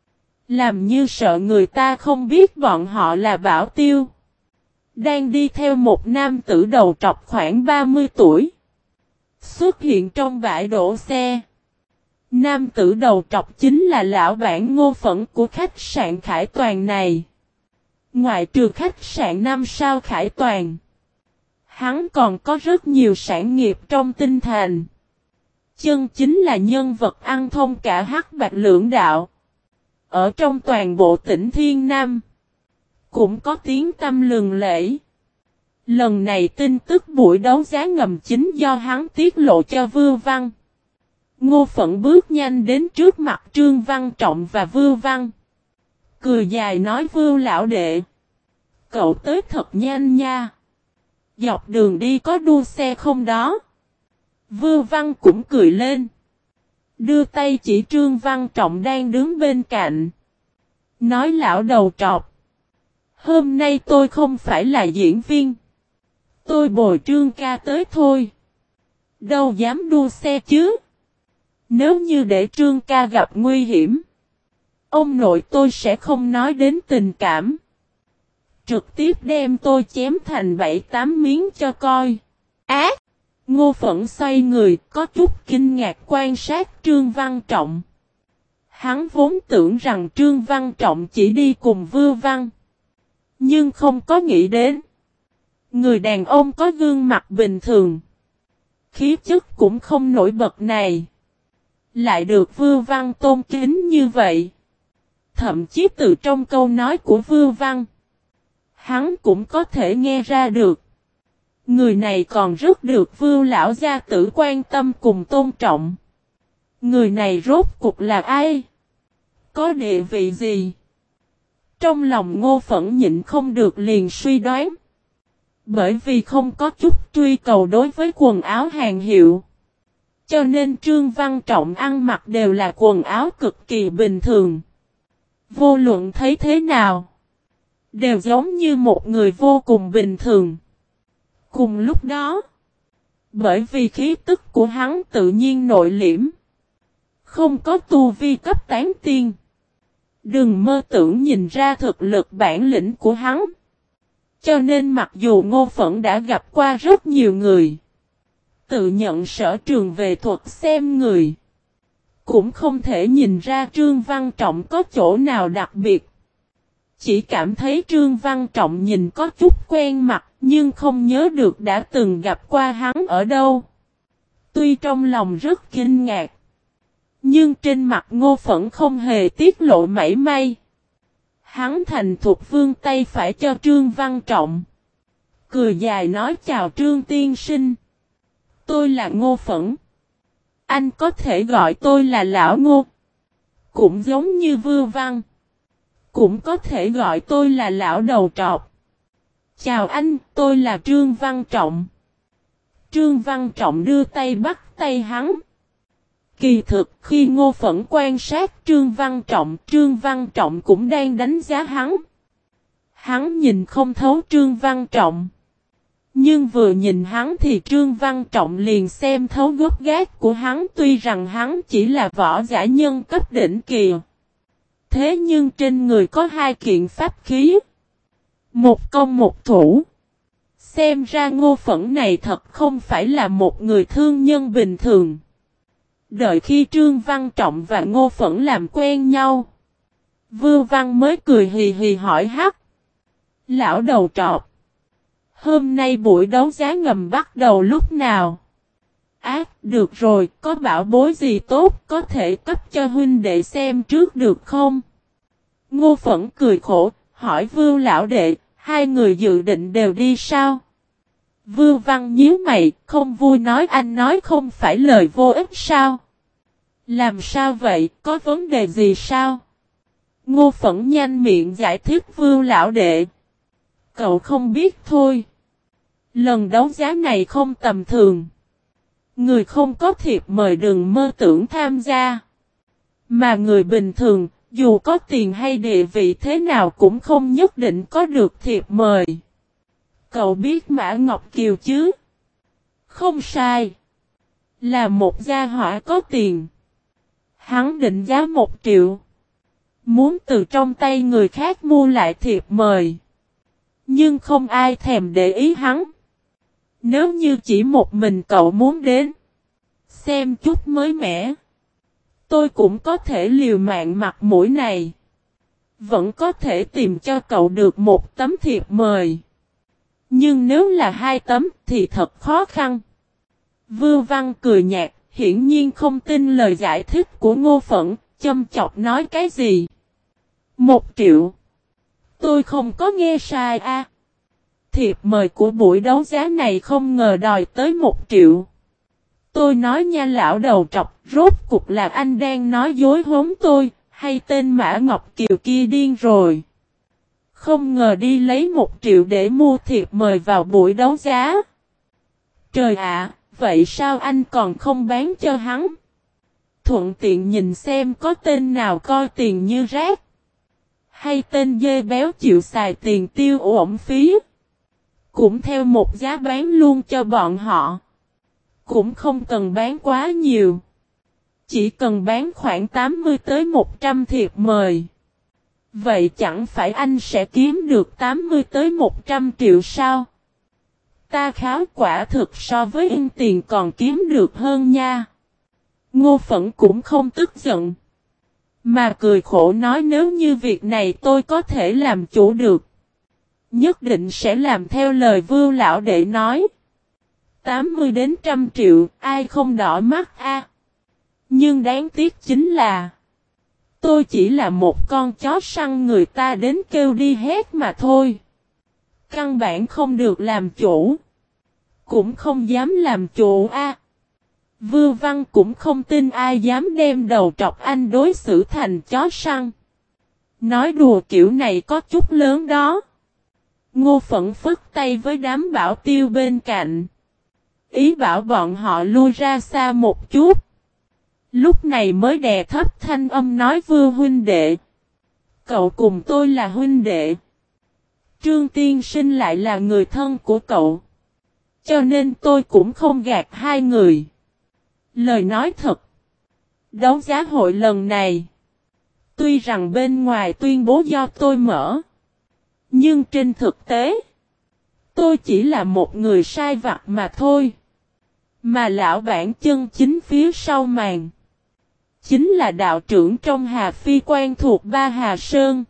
Làm như sợ người ta không biết bọn họ là bảo tiêu. Đang đi theo một nam tử đầu trọc khoảng ba mươi tuổi. Xuất hiện trong bãi đổ xe. Nam tử đầu trọc chính là lão bản Ngô Phẫn của khách sạn Khải Toàn này. Ngoại trừ khách sạn năm sao Khải Toàn, hắn còn có rất nhiều sản nghiệp trong Tinh Thành. Chân chính là nhân vật ăn thông cả hắc bạch lưỡng đạo. Ở trong toàn bộ tỉnh Thiên Nam, cũng có tiếng tăm lừng lẫy. Lần này tin tức buổi đấu giá ngầm chính do hắn tiết lộ cho Vưu Văn. Ngô Phẫn bước nhanh đến trước mặt Trương Văn Trọng và Vưu Văn. Cười dài nói: Vưu lão đệ, cậu tới thật nhanh nha. Dọc đường đi có đua xe không đó? Vưu Văn cũng cười lên. Đưa tay chỉ Trương Văn Trọng đang đứng bên cạnh. Nói: lão đầu trọc, hôm nay tôi không phải là diễn viên. Tôi bồi Trương ca tới thôi. Đâu dám đua xe chứ. Nếu như để Trương ca gặp nguy hiểm, ông nội tôi sẽ không nói đến tình cảm. Trực tiếp đem tôi chém thành bảy tám miếng cho coi. Á! Ngô Phẫn xoay người, có chút kinh ngạc quan sát Trương Văn Trọng. Hắn vốn tưởng rằng Trương Văn Trọng chỉ đi cùng Vưu Văn. Nhưng không có nghĩ đến. Người đàn ông có gương mặt bình thường, khí chất cũng không nổi bật này, lại được Vưu Văn tôn kính như vậy. Thậm chí từ trong câu nói của Vưu Văn, hắn cũng có thể nghe ra được. Người này còn rất được Vưu lão gia tử quan tâm cùng tôn trọng. Người này rốt cuộc là ai? Có địa vị gì? Trong lòng Ngô Phẫn nhịn không được liền suy đoán. Bởi vì không có chút truy cầu đối với quần áo hàng hiệu, cho nên Trương Văn Trọng ăn mặc đều là quần áo cực kỳ bình thường. Vô luận thấy thế nào, đều giống như một người vô cùng bình thường. Cùng lúc đó, bởi vì khí tức của hắn tự nhiên nội liễm, không có tu vi cấp tán tiên, đừng mơ tưởng nhìn ra thực lực bản lĩnh của hắn. Cho nên mặc dù Ngô Phẫn đã gặp qua rất nhiều người, tự nhận sở trường về thuật xem người, cũng không thể nhìn ra Trương Văn Trọng có chỗ nào đặc biệt. Chỉ cảm thấy Trương Văn Trọng nhìn có chút quen mặt, nhưng không nhớ được đã từng gặp qua hắn ở đâu. Tuy trong lòng rất kinh ngạc, nhưng trên mặt Ngô Phẫn không hề tiết lộ mảy may. Hắn thành thục vươn tay phải cho Trương Văn Trọng. Cười dài nói: chào Trương tiên sinh. Tôi là Ngô Phẫn. Anh có thể gọi tôi là Lão Ngô. Cũng giống như Vưu Văn. Cũng có thể gọi tôi là Lão Đầu Trọc. Chào anh, tôi là Trương Văn Trọng. Trương Văn Trọng đưa tay bắt tay hắn. Kỳ thực khi Ngô Phẫn quan sát Trương Văn Trọng, Trương Văn Trọng cũng đang đánh giá hắn. Hắn nhìn không thấu Trương Văn Trọng. Nhưng vừa nhìn hắn thì Trương Văn Trọng liền xem thấu gốc gác của hắn, tuy rằng hắn chỉ là võ giả nhân cấp đỉnh kỳ. Thế nhưng trên người có hai kiện pháp khí. Một công một thủ. Xem ra Ngô Phẫn này thật không phải là một người thương nhân bình thường. Đợi khi Trương Văn Trọng và Ngô Phẫn làm quen nhau, Vưu Văn mới cười hì hì hỏi hắc: Lão đầu trọc, hôm nay buổi đấu giá ngầm bắt đầu lúc nào? Ác, à, được rồi, có bảo bối gì tốt có thể cấp cho huynh đệ xem trước được không? Ngô Phẫn cười khổ, hỏi Vưu lão đệ, hai người dự định đều đi sao? Vưu Văn nhíu mày, không vui nói anh nói không phải lời vô ích sao? Làm sao vậy, có vấn đề gì sao? Ngô Phẫn nhanh miệng giải thích Vưu lão đệ. Cậu không biết thôi. Lần đấu giá này không tầm thường. Người không có thiệp mời đừng mơ tưởng tham gia. Mà người bình thường, dù có tiền hay địa vị thế nào cũng không nhất định có được thiệp mời. Cậu biết Mã Ngọc Kiều chứ? Không sai. Là một gia hỏa có tiền. Hắn định giá một triệu. Muốn từ trong tay người khác mua lại thiệp mời. Nhưng không ai thèm để ý hắn. Nếu như chỉ một mình cậu muốn đến. Xem chút mới mẻ. Tôi cũng có thể liều mạng mặt mũi này. Vẫn có thể tìm cho cậu được một tấm thiệp mời. Nhưng nếu là hai tấm thì thật khó khăn. Vưu Văn cười nhạt, hiển nhiên không tin lời giải thích của Ngô Phẫn, châm chọc nói cái gì. Một triệu. Tôi không có nghe sai a. À. Thiệp mời của buổi đấu giá này không ngờ đòi tới một triệu. Tôi nói nha lão đầu trọc, rốt cục là anh đang nói dối hống tôi, hay tên Mã Ngọc Kiều kia điên rồi. Không ngờ đi lấy một triệu để mua thiệp mời vào buổi đấu giá. Trời ạ, vậy sao anh còn không bán cho hắn? Thuận tiện nhìn xem có tên nào coi tiền như rác. Hay tên dê béo chịu xài tiền tiêu uổng phí. Cũng theo một giá bán luôn cho bọn họ. Cũng không cần bán quá nhiều. Chỉ cần bán khoảng tám mươi tới một trăm thiệp mời. Vậy chẳng phải anh sẽ kiếm được tám mươi tới một trăm triệu sao? Ta kháo quả thực so với in tiền còn kiếm được hơn nha. Ngô Phẫn cũng không tức giận. Mà cười khổ nói nếu như việc này tôi có thể làm chủ được. Nhất định sẽ làm theo lời Vưu lão đệ nói. tám mươi đến trăm triệu, ai không đỏ mắt a? À? Nhưng đáng tiếc chính là tôi chỉ là một con chó săn người ta đến kêu đi hết mà thôi. Căn bản không được làm chủ. Cũng không dám làm chủ a. À. Vưu Văn cũng không tin ai dám đem đầu trọc anh đối xử thành chó săn. Nói đùa kiểu này có chút lớn đó. Ngô Phẫn phất tay với đám bảo tiêu bên cạnh. Ý bảo bọn họ lui ra xa một chút. Lúc này mới đè thấp thanh âm nói Vưu huynh đệ. Cậu cùng tôi là huynh đệ. Trương tiên sinh lại là người thân của cậu. Cho nên tôi cũng không gạt hai người. Lời nói thật. Đấu giá hội lần này. Tuy rằng bên ngoài tuyên bố do tôi mở. Nhưng trên thực tế. Tôi chỉ là một người sai vặt mà thôi. Mà lão bản chân chính phía sau màn. Chính là đạo trưởng trong Hà Phi quan thuộc Ba Hà Sơn.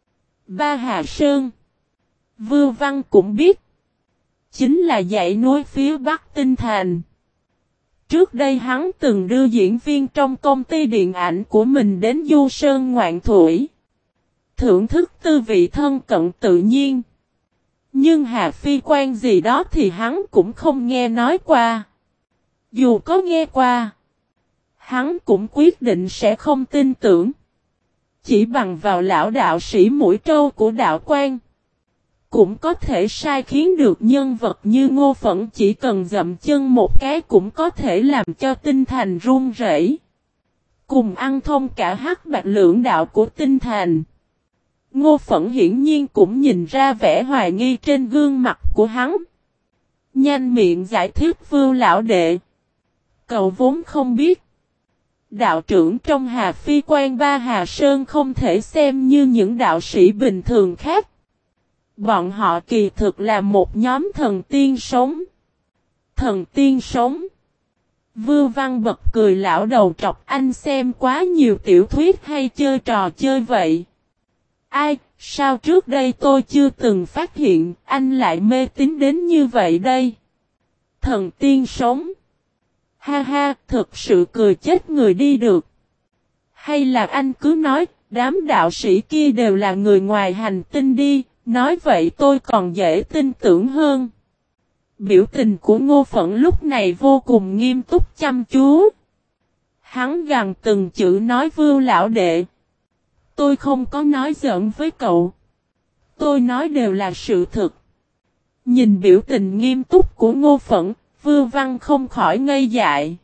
Ba Hà Sơn. Vưu Văn cũng biết. Chính là dãy núi phía Bắc Tinh Thành. Trước đây hắn từng đưa diễn viên trong công ty điện ảnh của mình đến Du Sơn ngoạn thủy. Thưởng thức tư vị thân cận tự nhiên. Nhưng Hà Phi quan gì đó thì hắn cũng không nghe nói qua. Dù có nghe qua. Hắn cũng quyết định sẽ không tin tưởng. Chỉ bằng vào lão đạo sĩ mũi trâu của đạo quan. Cũng có thể sai khiến được nhân vật như Ngô Phẫn chỉ cần dậm chân một cái cũng có thể làm cho tinh thành run rẩy. Cùng ăn thông cả hắc bạch lưỡng đạo của tinh thành. Ngô Phẫn hiển nhiên cũng nhìn ra vẻ hoài nghi trên gương mặt của hắn. Nhanh miệng giải thích Vưu lão đệ. Cậu vốn không biết. Đạo trưởng trong Hà Phi quan Ba Hà Sơn không thể xem như những đạo sĩ bình thường khác. Bọn họ kỳ thực là một nhóm thần tiên sống. Thần tiên sống. Vưu Văn bật cười lão đầu trọc anh xem quá nhiều tiểu thuyết hay chơi trò chơi vậy. Ai, sao trước đây tôi chưa từng phát hiện anh lại mê tín đến như vậy đây? Thần tiên sống. Ha ha, thực sự cười chết người đi được. Hay là anh cứ nói, đám đạo sĩ kia đều là người ngoài hành tinh đi, nói vậy tôi còn dễ tin tưởng hơn. Biểu tình của Ngô Phẫn lúc này vô cùng nghiêm túc chăm chú. Hắn gằn từng chữ nói Vưu lão đệ. Tôi không có nói giỡn với cậu. Tôi nói đều là sự thật. Nhìn biểu tình nghiêm túc của Ngô Phẫn, Vưu Văn không khỏi ngây dại.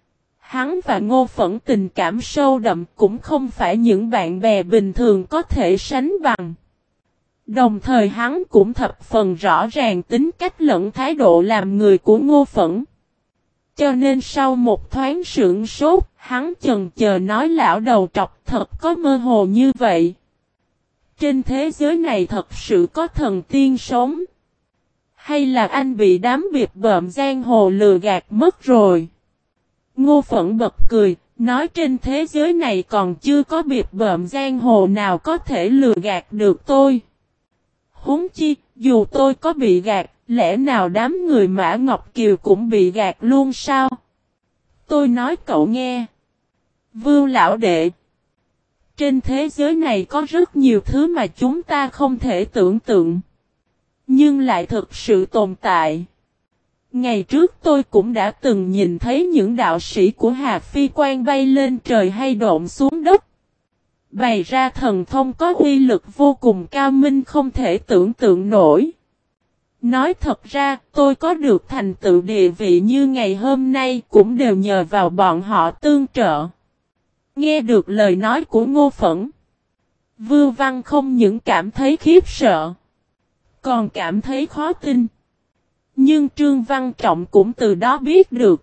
Hắn và Ngô Phẫn tình cảm sâu đậm cũng không phải những bạn bè bình thường có thể sánh bằng. Đồng thời hắn cũng thập phần rõ ràng tính cách lẫn thái độ làm người của Ngô Phẫn. Cho nên sau một thoáng sửng sốt, hắn chần chờ nói lão đầu trọc thật có mơ hồ như vậy. Trên thế giới này thật sự có thần tiên sống. Hay là anh bị đám biệt bợm giang hồ lừa gạt mất rồi? Ngô Phẫn bật cười, nói trên thế giới này còn chưa có biệt bợm giang hồ nào có thể lừa gạt được tôi. Huống chi, dù tôi có bị gạt, lẽ nào đám người Mã Ngọc Kiều cũng bị gạt luôn sao? Tôi nói cậu nghe. Vưu lão đệ. Trên thế giới này có rất nhiều thứ mà chúng ta không thể tưởng tượng. Nhưng lại thực sự tồn tại. Ngày trước tôi cũng đã từng nhìn thấy những đạo sĩ của Hà Phi Quan bay lên trời hay độn xuống đất. Bày ra thần thông có uy lực vô cùng cao minh không thể tưởng tượng nổi. Nói thật ra, tôi có được thành tựu địa vị như ngày hôm nay cũng đều nhờ vào bọn họ tương trợ. Nghe được lời nói của Ngô Phẫn, Vưu Văn không những cảm thấy khiếp sợ, còn cảm thấy khó tin. Nhưng Trương Văn Trọng cũng từ đó biết được.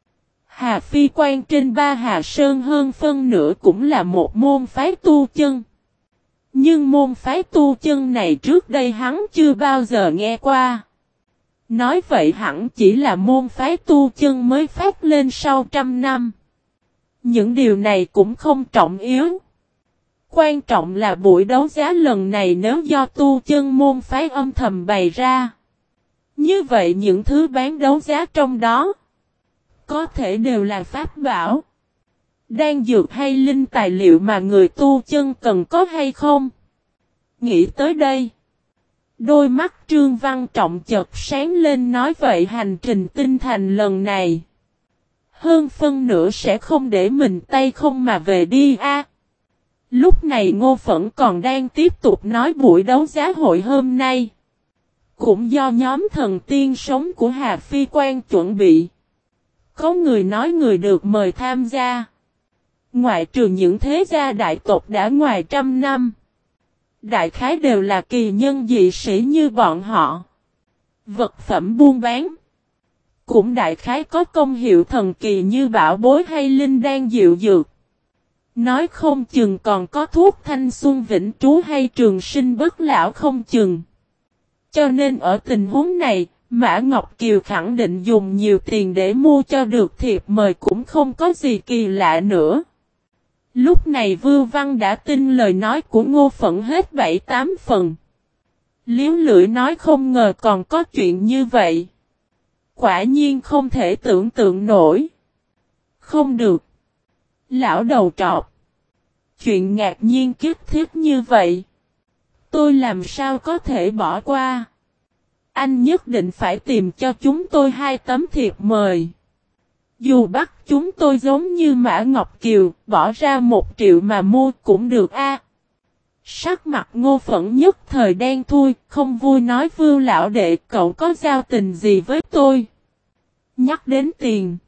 Hà Phi Quan trên ba Hà Sơn hơn phân nửa cũng là một môn phái tu chân. Nhưng môn phái tu chân này trước đây hắn chưa bao giờ nghe qua. Nói vậy hẳn chỉ là môn phái tu chân mới phát lên sau trăm năm. Những điều này cũng không trọng yếu. Quan trọng là buổi đấu giá lần này nếu do tu chân môn phái âm thầm bày ra. Như vậy những thứ bán đấu giá trong đó có thể đều là pháp bảo, đan dược hay linh tài liệu mà người tu chân cần có hay không? Nghĩ tới đây, đôi mắt Trương Văn Trọng chợt sáng lên nói vậy hành trình tinh thành lần này hơn phân nửa sẽ không để mình tay không mà về đi a. À, lúc này Ngô Phẫn còn đang tiếp tục nói buổi đấu giá hội hôm nay cũng do nhóm thần tiên sống của Hà Phi Quan chuẩn bị. Có người nói người được mời tham gia. Ngoại trừ những thế gia đại tộc đã ngoài trăm năm. Đại khái đều là kỳ nhân dị sĩ như bọn họ. Vật phẩm buôn bán. Cũng đại khái có công hiệu thần kỳ như bảo bối hay linh đan diệu dược. Nói không chừng còn có thuốc thanh xuân vĩnh trú hay trường sinh bất lão không chừng. Cho nên ở tình huống này, Mã Ngọc Kiều khẳng định dùng nhiều tiền để mua cho được thiệp mời cũng không có gì kỳ lạ nữa. Lúc này Vưu Văn đã tin lời nói của Ngô Phẫn hết bảy tám phần. Liếu lưỡi nói không ngờ còn có chuyện như vậy. Quả nhiên không thể tưởng tượng nổi. Không được. Lão đầu trọc. Chuyện ngạc nhiên kiếp thiết như vậy. Tôi làm sao có thể bỏ qua. Anh nhất định phải tìm cho chúng tôi hai tấm thiệp mời. Dù bắt chúng tôi giống như Mã Ngọc Kiều, bỏ ra một triệu mà mua cũng được a. Sắc mặt Ngô Phẫn nhất thời đen thui, không vui nói Vưu lão đệ cậu có giao tình gì với tôi. Nhắc đến tiền.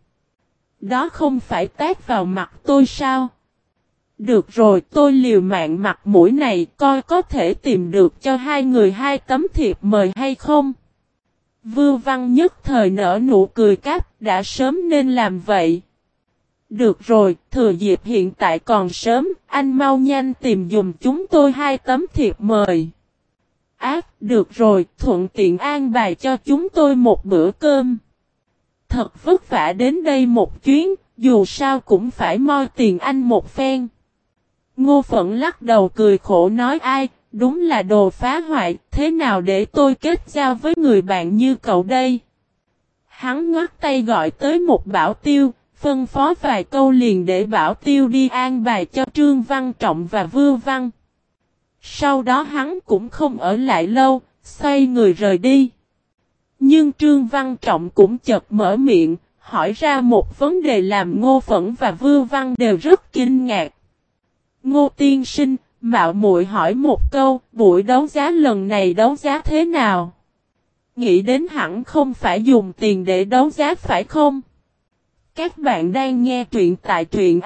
Đó không phải tát vào mặt tôi sao? Được rồi tôi liều mạng mặt mũi này coi có thể tìm được cho hai người hai tấm thiệp mời hay không. Vưu Văn nhất thời nở nụ cười cáp đã sớm nên làm vậy. Được rồi thừa dịp hiện tại còn sớm anh mau nhanh tìm dùm chúng tôi hai tấm thiệp mời. Ác được rồi thuận tiện an bài cho chúng tôi một bữa cơm. Thật vất vả đến đây một chuyến dù sao cũng phải moi tiền anh một phen. Ngô Phẫn lắc đầu cười khổ nói ai, đúng là đồ phá hoại, thế nào để tôi kết giao với người bạn như cậu đây? Hắn ngoắt tay gọi tới một bảo tiêu, phân phó vài câu liền để Bảo Tiêu đi an bài cho Trương Văn Trọng và Vưu Văn. Sau đó hắn cũng không ở lại lâu, xoay người rời đi. Nhưng Trương Văn Trọng cũng chợt mở miệng, hỏi ra một vấn đề làm Ngô Phẫn và Vưu Văn đều rất kinh ngạc. Ngô tiên sinh, mạo muội hỏi một câu, buổi đấu giá lần này đấu giá thế nào? Nghĩ đến hẳn không phải dùng tiền để đấu giá phải không? Các bạn đang nghe truyện tại truyện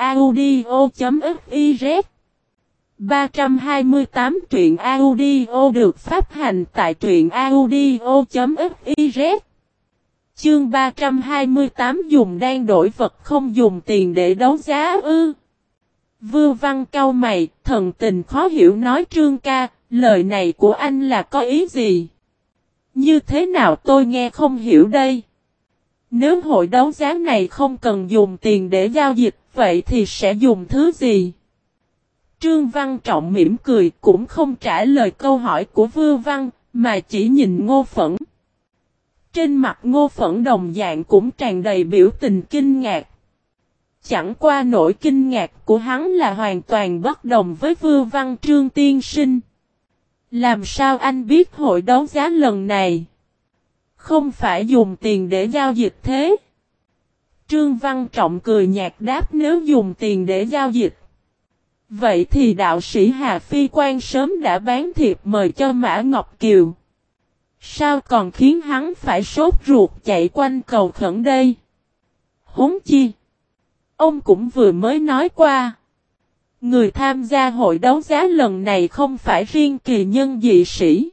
audio.fiz. ba trăm hai mươi tám truyện audio được phát hành tại truyện audio.fiz. Chương ba trăm hai mươi tám dùng đan đổi vật không dùng tiền để đấu giá ư. Vưu Văn cau mày, thần tình khó hiểu nói Trương ca, lời này của anh là có ý gì? Như thế nào tôi nghe không hiểu đây? Nếu hội đấu giá này không cần dùng tiền để giao dịch, vậy thì sẽ dùng thứ gì? Trương Văn Trọng mỉm cười cũng không trả lời câu hỏi của Vưu Văn, mà chỉ nhìn Ngô Phẫn. Trên mặt Ngô Phẫn đồng dạng cũng tràn đầy biểu tình kinh ngạc. Chẳng qua nỗi kinh ngạc của hắn là hoàn toàn bất đồng với Vưu Văn. Trương tiên sinh. Làm sao anh biết hội đấu giá lần này không phải dùng tiền để giao dịch thế? Trương Văn Trọng cười nhạt đáp, nếu dùng tiền để giao dịch, vậy thì đạo sĩ Hà Phi Quan sớm đã bán thiệp mời cho Mã Ngọc Kiều. Sao còn khiến hắn phải sốt ruột chạy quanh cầu khẩn đây? Huống chi, ông cũng vừa mới nói qua, người tham gia hội đấu giá lần này không phải riêng kỳ nhân dị sĩ,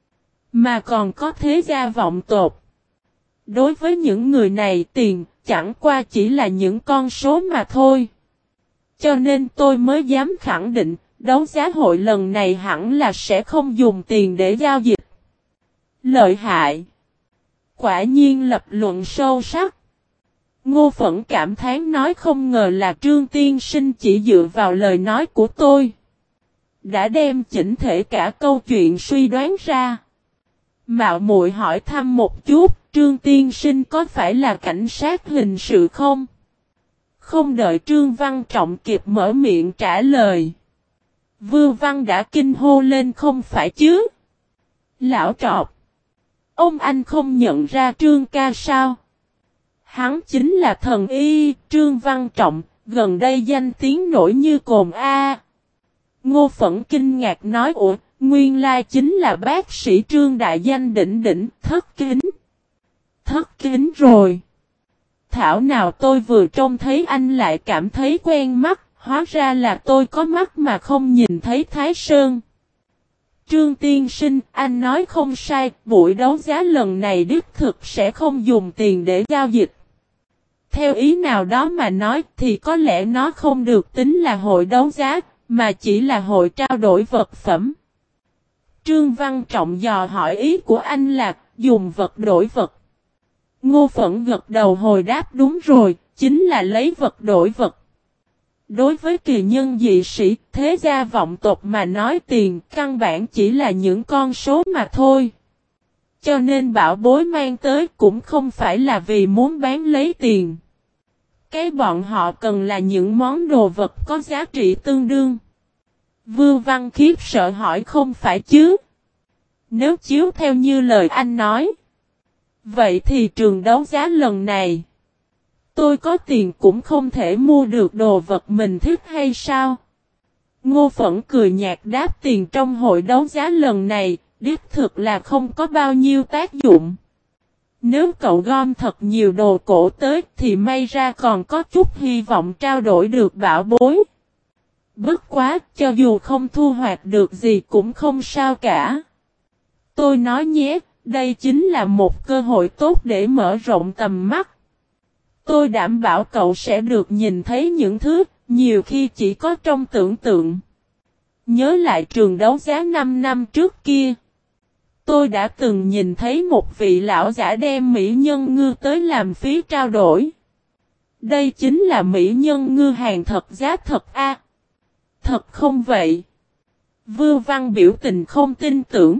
mà còn có thế gia vọng tộc. Đối với những người này, tiền chẳng qua chỉ là những con số mà thôi. Cho nên tôi mới dám khẳng định, đấu giá hội lần này hẳn là sẽ không dùng tiền để giao dịch. Lợi hại! Quả nhiên lập luận sâu sắc. Ngô Phẫn cảm thán nói, không ngờ là Trương tiên sinh chỉ dựa vào lời nói của tôi đã đem chỉnh thể cả câu chuyện suy đoán ra. Mạo muội hỏi thăm một chút, Trương tiên sinh có phải là cảnh sát hình sự không? Không đợi Trương Văn Trọng kịp mở miệng trả lời, Vưu Văn đã kinh hô lên, không phải chứ? Lão Trọc, ông anh không nhận ra Trương ca sao? Hắn chính là thần y, Trương Văn Trọng, gần đây danh tiếng nổi như cồn A. Ngô Phẫn kinh ngạc nói, ủa, nguyên lai chính là bác sĩ Trương đại danh đỉnh đỉnh, thất kính. Thất kính rồi. Thảo nào tôi vừa trông thấy anh lại cảm thấy quen mắt, hóa ra là tôi có mắt mà không nhìn thấy Thái Sơn. Trương tiên sinh, anh nói không sai, buổi đấu giá lần này đích thực sẽ không dùng tiền để giao dịch. Theo ý nào đó mà nói thì có lẽ nó không được tính là hội đấu giá, mà chỉ là hội trao đổi vật phẩm. Trương Văn Trọng dò hỏi, ý của anh là dùng vật đổi vật. Ngô Phẫn gật đầu hồi đáp, đúng rồi, chính là lấy vật đổi vật. Đối với kỳ nhân dị sĩ, thế gia vọng tộc mà nói, tiền căn bản chỉ là những con số mà thôi. Cho nên bảo bối mang tới cũng không phải là vì muốn bán lấy tiền. Cái bọn họ cần là những món đồ vật có giá trị tương đương. Vưu Văn khiếp sợ hỏi, không phải chứ? Nếu chiếu theo như lời anh nói, vậy thì trường đấu giá lần này, tôi có tiền cũng không thể mua được đồ vật mình thích hay sao? Ngô Phẫn cười nhạt đáp, tiền trong hội đấu giá lần này, đích thực là không có bao nhiêu tác dụng. Nếu cậu gom thật nhiều đồ cổ tới thì may ra còn có chút hy vọng trao đổi được bảo bối. Bất quá, cho dù không thu hoạch được gì cũng không sao cả. Tôi nói nhé, đây chính là một cơ hội tốt để mở rộng tầm mắt. Tôi đảm bảo cậu sẽ được nhìn thấy những thứ, nhiều khi chỉ có trong tưởng tượng. Nhớ lại trường đấu giá năm năm trước kia, tôi đã từng nhìn thấy một vị lão giả đem mỹ nhân ngư tới làm phí trao đổi. Đây chính là mỹ nhân ngư hàng thật giá thật a. À, thật không vậy? Vưu Văn biểu tình không tin tưởng.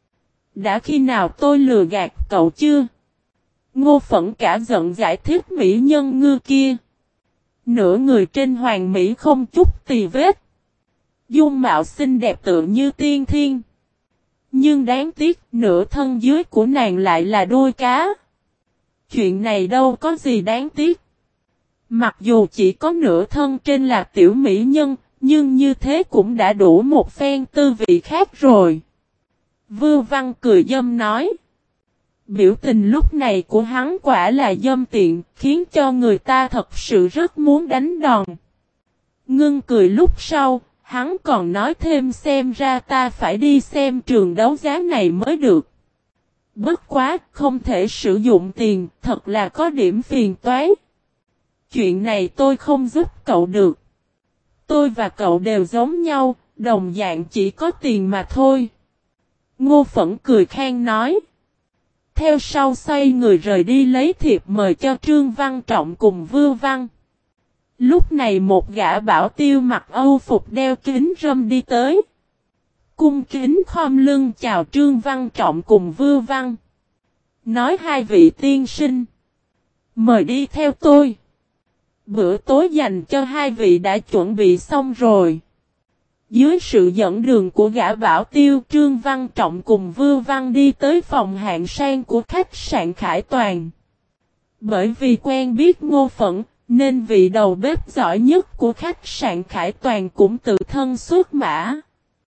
Đã khi nào tôi lừa gạt cậu chưa? Ngô Phẫn cả giận giải thích, mỹ nhân ngư kia Nửa người trên hoàn mỹ không chút tì vết. Dung mạo xinh đẹp tựa như tiên thiên. Nhưng đáng tiếc nửa thân dưới của nàng lại là đuôi cá. Chuyện này đâu có gì đáng tiếc. Mặc dù chỉ có nửa thân trên là tiểu mỹ nhân, nhưng như thế cũng đã đủ một phen tư vị khác rồi. Vưu Văn cười dâm nói. Biểu tình lúc này của hắn quả là dâm tiện, khiến cho người ta thật sự rất muốn đánh đòn. Ngưng cười lúc sau, hắn còn nói thêm xem ra ta phải đi xem trường đấu giá này mới được. Bất quá, không thể sử dụng tiền, thật là có điểm phiền toái. Chuyện này tôi không giúp cậu được. Tôi và cậu đều giống nhau, đồng dạng chỉ có tiền mà thôi. Ngô Phẫn cười khan nói. Theo sau xoay người rời đi lấy thiệp mời cho Trương Văn Trọng cùng Vưu Văn. Lúc này một gã bảo tiêu mặc âu phục đeo kính râm đi tới. Cung kính khom lưng chào Trương Văn Trọng cùng Vưu Văn. Nói hai vị tiên sinh. Mời đi theo tôi. Bữa tối dành cho hai vị đã chuẩn bị xong rồi. Dưới sự dẫn đường của gã bảo tiêu, Trương Văn Trọng cùng Vưu Văn đi tới phòng hạng sang của khách sạn Khải Toàn. Bởi vì quen biết Ngô Phẫn, nên vị đầu bếp giỏi nhất của khách sạn Khải Toàn cũng tự thân xuất mã.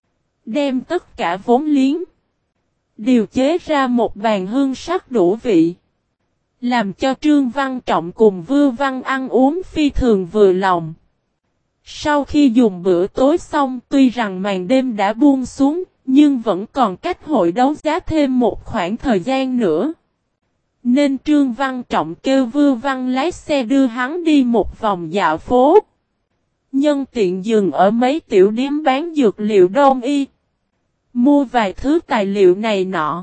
Đem tất cả vốn liếng. Điều chế ra một bàn hương sắc đủ vị. Làm cho Trương Văn Trọng cùng Vưu Văn ăn uống phi thường vừa lòng. Sau khi dùng bữa tối xong, tuy rằng màn đêm đã buông xuống, nhưng vẫn còn cách hội đấu giá thêm một khoảng thời gian nữa. Nên Trương Văn Trọng kêu Vưu Văn lái xe đưa hắn đi một vòng dạo phố. Nhân tiện dừng ở mấy tiểu điếm bán dược liệu đông y. Mua vài thứ tài liệu này nọ.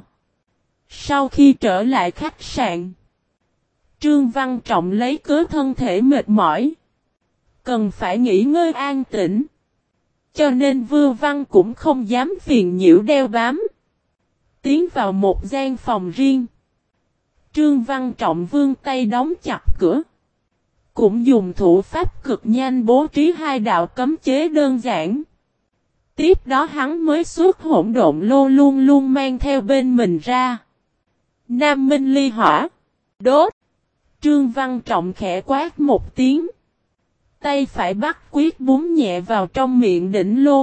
Sau khi trở lại khách sạn, Trương Văn Trọng lấy cớ thân thể mệt mỏi. Cần phải nghỉ ngơi an tĩnh. Cho nên Vưu Văn cũng không dám phiền nhiễu đeo bám. Tiến vào một gian phòng riêng. Trương Văn Trọng vươn tay đóng chặt cửa. Cũng dùng thủ pháp cực nhanh bố trí hai đạo cấm chế đơn giản. Tiếp đó hắn mới xuất hỗn độn lô luôn luôn mang theo bên mình ra. Nam Minh ly hỏa. Đốt. Trương Văn Trọng khẽ quát một tiếng. Tay phải bắt quyết búng nhẹ vào trong miệng đỉnh lô.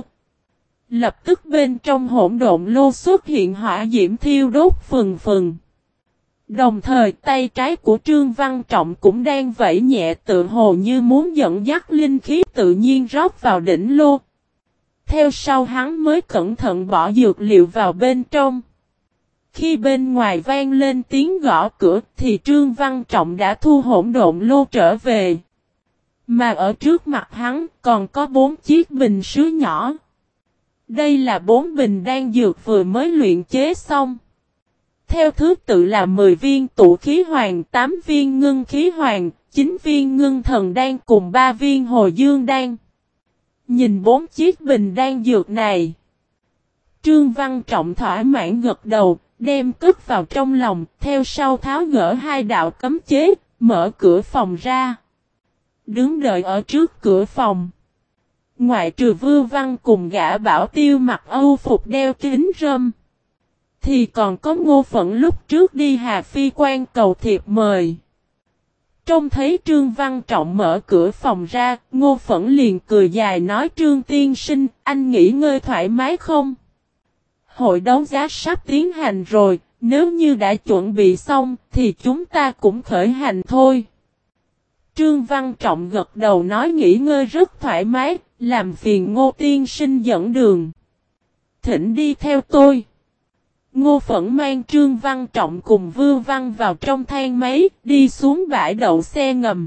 Lập tức bên trong hỗn độn lô xuất hiện hỏa diễm thiêu đốt phừng phừng. Đồng thời tay trái của Trương Văn Trọng cũng đang vẫy nhẹ tự hồ như muốn dẫn dắt linh khí tự nhiên rót vào đỉnh lô. Theo sau hắn mới cẩn thận bỏ dược liệu vào bên trong. Khi bên ngoài vang lên tiếng gõ cửa thì Trương Văn Trọng đã thu hỗn độn lô trở về. Mà ở trước mặt hắn còn có bốn chiếc bình sứ nhỏ. Đây là bốn bình đan dược vừa mới luyện chế xong. Theo thứ tự là mười viên tụ khí hoàng, tám viên ngưng khí hoàng, chín viên ngưng thần đan cùng ba viên hồi dương đan. Nhìn bốn chiếc bình đan dược này, Trương Văn Trọng thỏa mãn gật đầu, đem cất vào trong lòng, theo sau tháo gỡ hai đạo cấm chế, mở cửa phòng ra. Đứng đợi ở trước cửa phòng. Ngoại trừ Vưu Văn cùng gã bảo tiêu mặc âu phục đeo kính râm. Thì còn có Ngô Phẫn lúc trước đi Hà Phi quan cầu thiệp mời. Trông thấy Trương Văn Trọng mở cửa phòng ra, Ngô Phẫn liền cười dài nói Trương tiên sinh, anh nghỉ ngơi thoải mái không? Hội đấu giá sắp tiến hành rồi, nếu như đã chuẩn bị xong thì chúng ta cũng khởi hành thôi. Trương Văn Trọng gật đầu nói nghỉ ngơi rất thoải mái, làm phiền Ngô tiên sinh dẫn đường. Thỉnh đi theo tôi. Ngô Phẫn mang Trương Văn Trọng cùng Vưu Văn vào trong thang máy, đi xuống bãi đậu xe ngầm.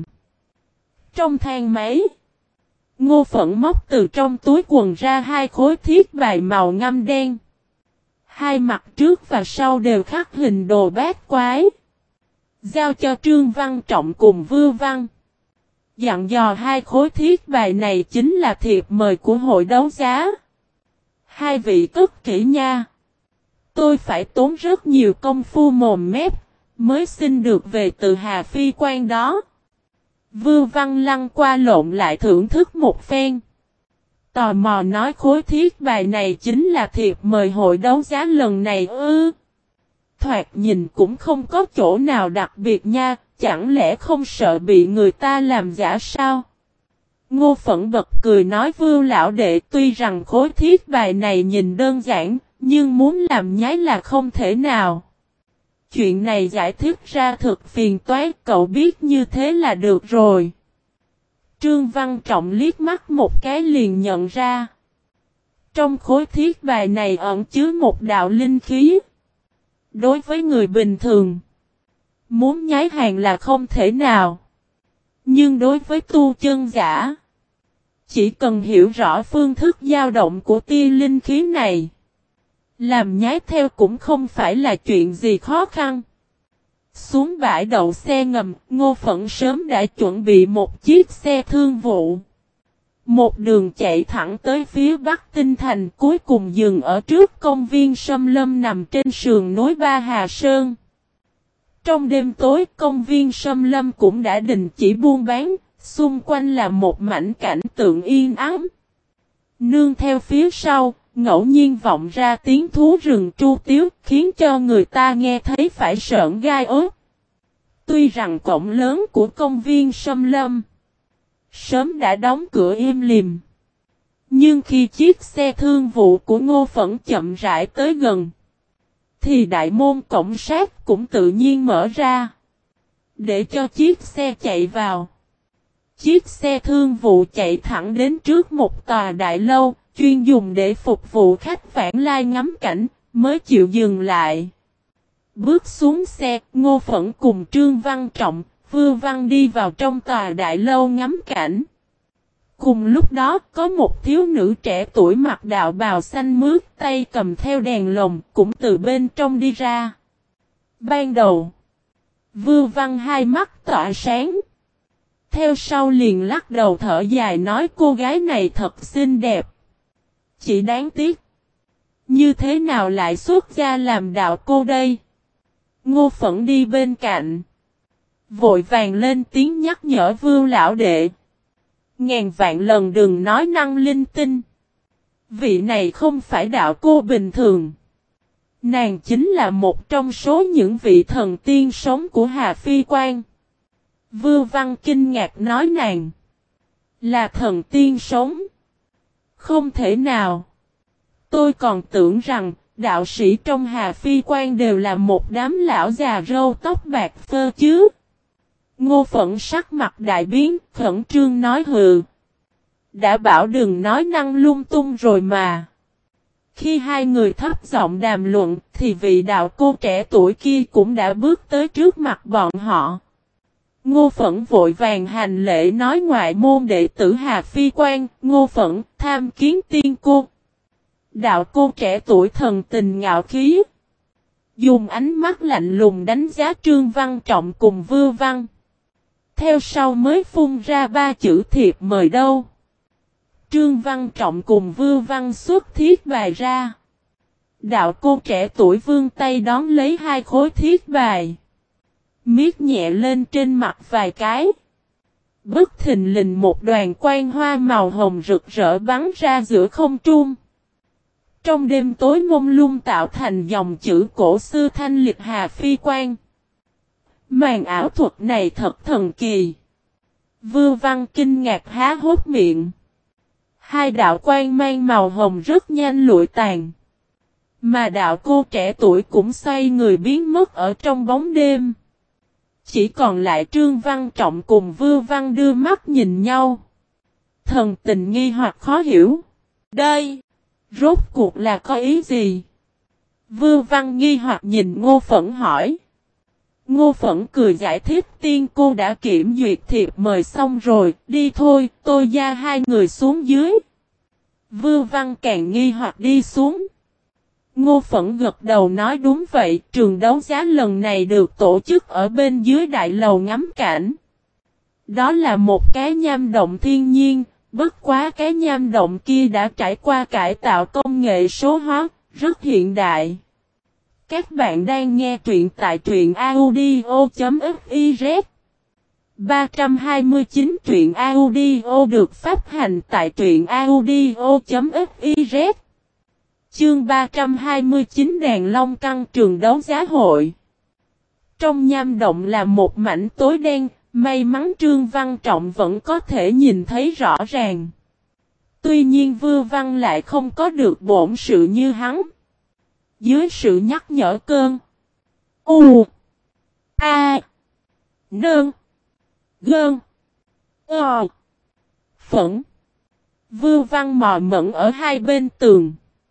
Trong thang máy, Ngô Phẫn móc từ trong túi quần ra hai khối thiết bài màu ngăm đen. Hai mặt trước và sau đều khắc hình đồ bát quái. Giao cho Trương Văn Trọng cùng Vưu Văn. Dặn dò hai khối thiết bài này chính là thiệp mời của hội đấu giá. Hai vị cất kỹ nha. Tôi phải tốn rất nhiều công phu mồm mép, mới xin được về từ Hà Phi quan đó. Vưu Văn lăn qua lộn lại thưởng thức một phen. Tò mò nói khối thiết bài này chính là thiệp mời hội đấu giá lần này ư. Thoạt nhìn cũng không có chỗ nào đặc biệt nha, chẳng lẽ không sợ bị người ta làm giả sao? Ngô Phẫn bật cười nói Vưu lão đệ, tuy rằng khối thiết bài này nhìn đơn giản, nhưng muốn làm nhái là không thể nào. Chuyện này giải thích ra thực phiền toái, cậu biết như thế là được rồi. Trương Văn Trọng liếc mắt một cái liền nhận ra. Trong khối thiết bài này ẩn chứa một đạo linh khí. Đối với người bình thường, muốn nhái hàng là không thể nào. Nhưng đối với tu chân giả, chỉ cần hiểu rõ phương thức dao động của tia linh khí này, làm nhái theo cũng không phải là chuyện gì khó khăn. Xuống bãi đậu xe ngầm, Ngô Phẫn sớm đã chuẩn bị một chiếc xe thương vụ. Một đường chạy thẳng tới phía Bắc Tinh Thành, cuối cùng dừng ở trước công viên Sâm Lâm nằm trên sườn núi Ba Hà Sơn. Trong đêm tối, công viên Sâm Lâm cũng đã đình chỉ buôn bán, xung quanh là một mảnh cảnh tượng yên ắng. Nương theo phía sau, ngẫu nhiên vọng ra tiếng thú rừng tru tiếu, khiến cho người ta nghe thấy phải sởn gai ốt. Tuy rằng cổng lớn của công viên Sâm Lâm sớm đã đóng cửa im lìm, nhưng khi chiếc xe thương vụ của Ngô Phẫn chậm rãi tới gần, thì đại môn cổng sắt cũng tự nhiên mở ra, để cho chiếc xe chạy vào. Chiếc xe thương vụ chạy thẳng đến trước một tòa đại lâu, chuyên dùng để phục vụ khách vãng lai ngắm cảnh, mới chịu dừng lại. Bước xuống xe, Ngô Phẫn cùng Trương Văn Trọng, Vưu Văn đi vào trong tòa đại lâu ngắm cảnh. Cùng lúc đó, có một thiếu nữ trẻ tuổi mặc đạo bào xanh mướt, tay cầm theo đèn lồng, cũng từ bên trong đi ra. Ban đầu, Vưu Văn hai mắt tỏa sáng. Theo sau liền lắc đầu thở dài nói cô gái này thật xinh đẹp. Chỉ đáng tiếc. Như thế nào lại xuất gia làm đạo cô đây? Ngô Phẫn đi bên cạnh, vội vàng lên tiếng nhắc nhở Vưu lão đệ. Ngàn vạn lần đừng nói năng linh tinh. Vị này không phải đạo cô bình thường. Nàng chính là một trong số những vị thần tiên sống của Hà Phi Quan. Vưu Văn kinh ngạc nói nàng là thần tiên sống. Không thể nào. Tôi còn tưởng rằng đạo sĩ trong Hà Phi Quan đều là một đám lão già râu tóc bạc phơ chứ. Ngô Phẫn sắc mặt đại biến, khẩn trương nói hừ. Đã bảo đừng nói năng lung tung rồi mà. Khi hai người thấp giọng đàm luận thì vị đạo cô trẻ tuổi kia cũng đã bước tới trước mặt bọn họ. Ngô Phẫn vội vàng hành lễ nói ngoại môn đệ tử Hà Phi Quan, Ngô Phẫn tham kiến tiên cô. Đạo cô trẻ tuổi thần tình ngạo khí, dùng ánh mắt lạnh lùng đánh giá Trương Văn Trọng cùng Vưu Văn. Theo sau mới phun ra ba chữ thiệp mời đâu. Trương Văn Trọng cùng Vưu Văn xuất thiết bài ra. Đạo cô trẻ tuổi vươn tay đón lấy hai khối thiết bài, miết nhẹ lên trên mặt vài cái. Bất thình lình một đoàn quang hoa màu hồng rực rỡ bắn ra giữa không trung. Trong đêm tối mông lung tạo thành dòng chữ cổ xưa thanh liệt Hà Phi Quan. Màn ảo thuật này thật thần kỳ. Vưu Văn kinh ngạc há hốt miệng. Hai đạo quang mang màu hồng rất nhanh lụi tàn. Mà đạo cô trẻ tuổi cũng xoay người biến mất ở trong bóng đêm. Chỉ còn lại Trương Văn Trọng cùng Vưu Văn đưa mắt nhìn nhau. Thần tình nghi hoặc khó hiểu. Đây, rốt cuộc là có ý gì? Vưu Văn nghi hoặc nhìn Ngô Phẫn hỏi. Ngô Phẫn cười giải thích tiên cô đã kiểm duyệt thiệp mời xong rồi, đi thôi, tôi gia hai người xuống dưới. Vưu Văn càng nghi hoặc đi xuống. Ngô Phẫn gật đầu nói đúng vậy, trường đấu giá lần này được tổ chức ở bên dưới đại lầu ngắm cảnh. Đó là một cái nham động thiên nhiên, bất quá cái nham động kia đã trải qua cải tạo công nghệ số hóa, rất hiện đại. Các bạn đang nghe truyện tại truyện audio chấm fiz. ba trăm hai mươi chín truyện audio được phát hành tại truyện audio.fiz. Chương ba trăm hai mươi chín Đàn Long Căng trường đấu giá hội. Trong nham động là một mảnh tối đen, may mắn Trương Văn Trọng vẫn có thể nhìn thấy rõ ràng. Tuy nhiên Vưu Văn lại không có được bổn sự như hắn. Dưới sự nhắc nhở cơn U A Nương Gơn Ờ Phẫn, Vưu Văn mò mẫm ở hai bên tường,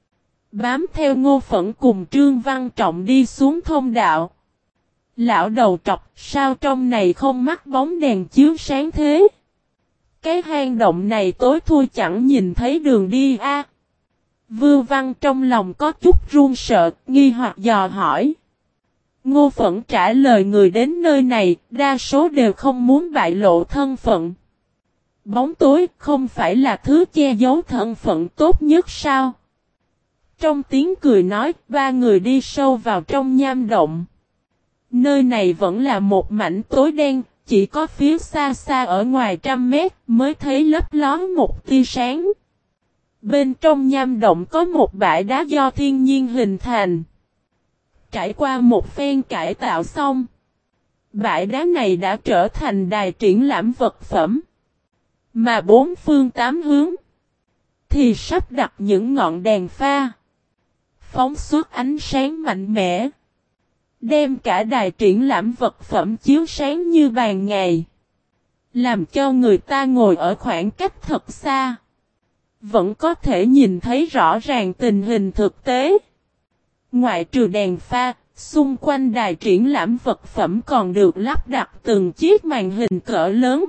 bám theo Ngô Phẫn cùng Trương Văn Trọng đi xuống thông đạo. Lão đầu trọc, sao trong này không mắc bóng đèn chiếu sáng thế? Cái hang động này tối thui chẳng nhìn thấy đường đi a. À. Vưu Văn trong lòng có chút run sợ, nghi hoặc dò hỏi. Ngô Phẫn trả lời người đến nơi này, đa số đều không muốn bại lộ thân phận. Bóng tối không phải là thứ che giấu thân phận tốt nhất sao? Trong tiếng cười nói, ba người đi sâu vào trong nham động. Nơi này vẫn là một mảnh tối đen, chỉ có phía xa xa ở ngoài trăm mét mới thấy lấp ló một tia sáng. Bên trong nham động có một bãi đá do thiên nhiên hình thành. Trải qua một phen cải tạo xong, bãi đá này đã trở thành đài triển lãm vật phẩm. Mà bốn phương tám hướng thì sắp đặt những ngọn đèn pha, phóng xuất ánh sáng mạnh mẽ, đem cả đài triển lãm vật phẩm chiếu sáng như ban ngày, làm cho người ta ngồi ở khoảng cách thật xa vẫn có thể nhìn thấy rõ ràng tình hình thực tế. Ngoại trừ đèn pha, xung quanh đài triển lãm vật phẩm còn được lắp đặt từng chiếc màn hình cỡ lớn,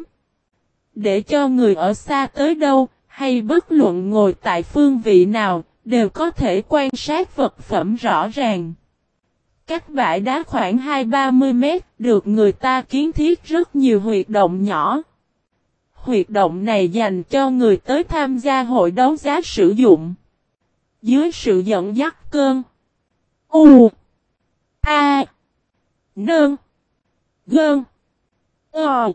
để cho người ở xa tới đâu, hay bất luận ngồi tại phương vị nào, đều có thể quan sát vật phẩm rõ ràng. Cách bãi đá khoảng hai ba mươi mét, được người ta kiến thiết rất nhiều huyệt động nhỏ. Huyệt động này dành cho người tới tham gia hội đấu giá sử dụng. Dưới sự dẫn dắt cơn U A Nương Gơn Ờ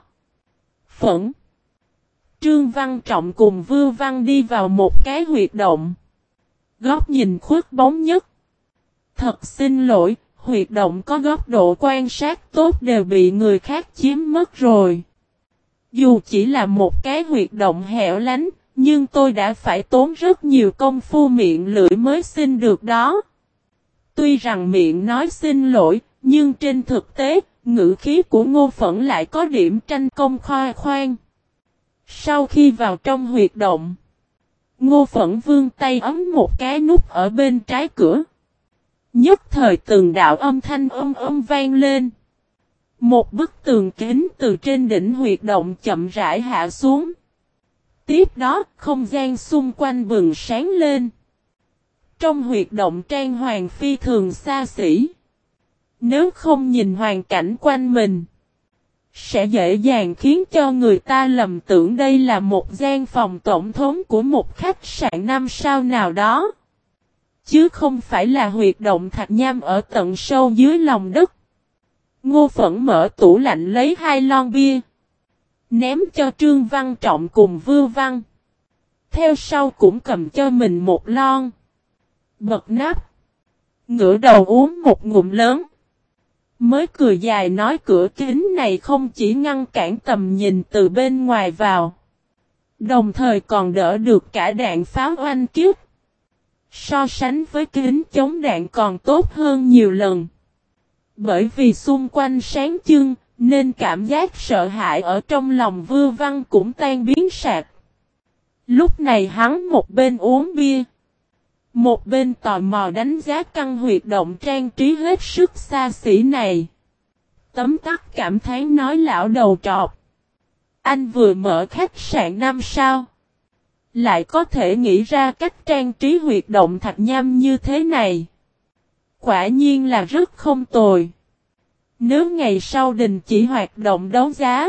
Phẫn, Trương Văn Trọng cùng Vưu Văn đi vào một cái huyệt động. Góc nhìn khuất bóng nhất. Thật xin lỗi, huyệt động có góc độ quan sát tốt đều bị người khác chiếm mất rồi. Dù chỉ là một cái huyệt động hẻo lánh, nhưng tôi đã phải tốn rất nhiều công phu miệng lưỡi mới xin được đó. Tuy rằng miệng nói xin lỗi, nhưng trên thực tế, ngữ khí của Ngô Phẫn lại có điểm tranh công khoe khoang. Sau khi vào trong huyệt động, Ngô Phẫn vươn tay ấm một cái nút ở bên trái cửa. Nhất thời từng đạo âm thanh âm âm vang lên. Một bức tường kính từ trên đỉnh huyệt động chậm rãi hạ xuống. Tiếp đó, không gian xung quanh bừng sáng lên. Trong huyệt động trang hoàng phi thường xa xỉ. Nếu không nhìn hoàn cảnh quanh mình, sẽ dễ dàng khiến cho người ta lầm tưởng đây là một gian phòng tổng thống của một khách sạn năm sao nào đó, chứ không phải là huyệt động thạch nham ở tận sâu dưới lòng đất. Ngô Phẫn mở tủ lạnh lấy hai lon bia, ném cho Trương Văn Trọng cùng Vưu Văn. Theo sau cũng cầm cho mình một lon. Bật nắp, ngửa đầu uống một ngụm lớn. Mới cười dài nói cửa kính này không chỉ ngăn cản tầm nhìn từ bên ngoài vào, đồng thời còn đỡ được cả đạn pháo oanh kích. So sánh với kính chống đạn còn tốt hơn nhiều lần. Bởi vì xung quanh sáng trưng, nên cảm giác sợ hãi ở trong lòng Vưu Văn cũng tan biến sạch. Lúc này hắn một bên uống bia, một bên tò mò đánh giá căn huyệt động trang trí hết sức xa xỉ này. Tấm tắc cảm thán nói lão đầu trọc. Anh vừa mở khách sạn năm sao, lại có thể nghĩ ra cách trang trí huyệt động thạch nham như thế này. Quả nhiên là rất không tồi. Nếu ngày sau đình chỉ hoạt động đấu giá,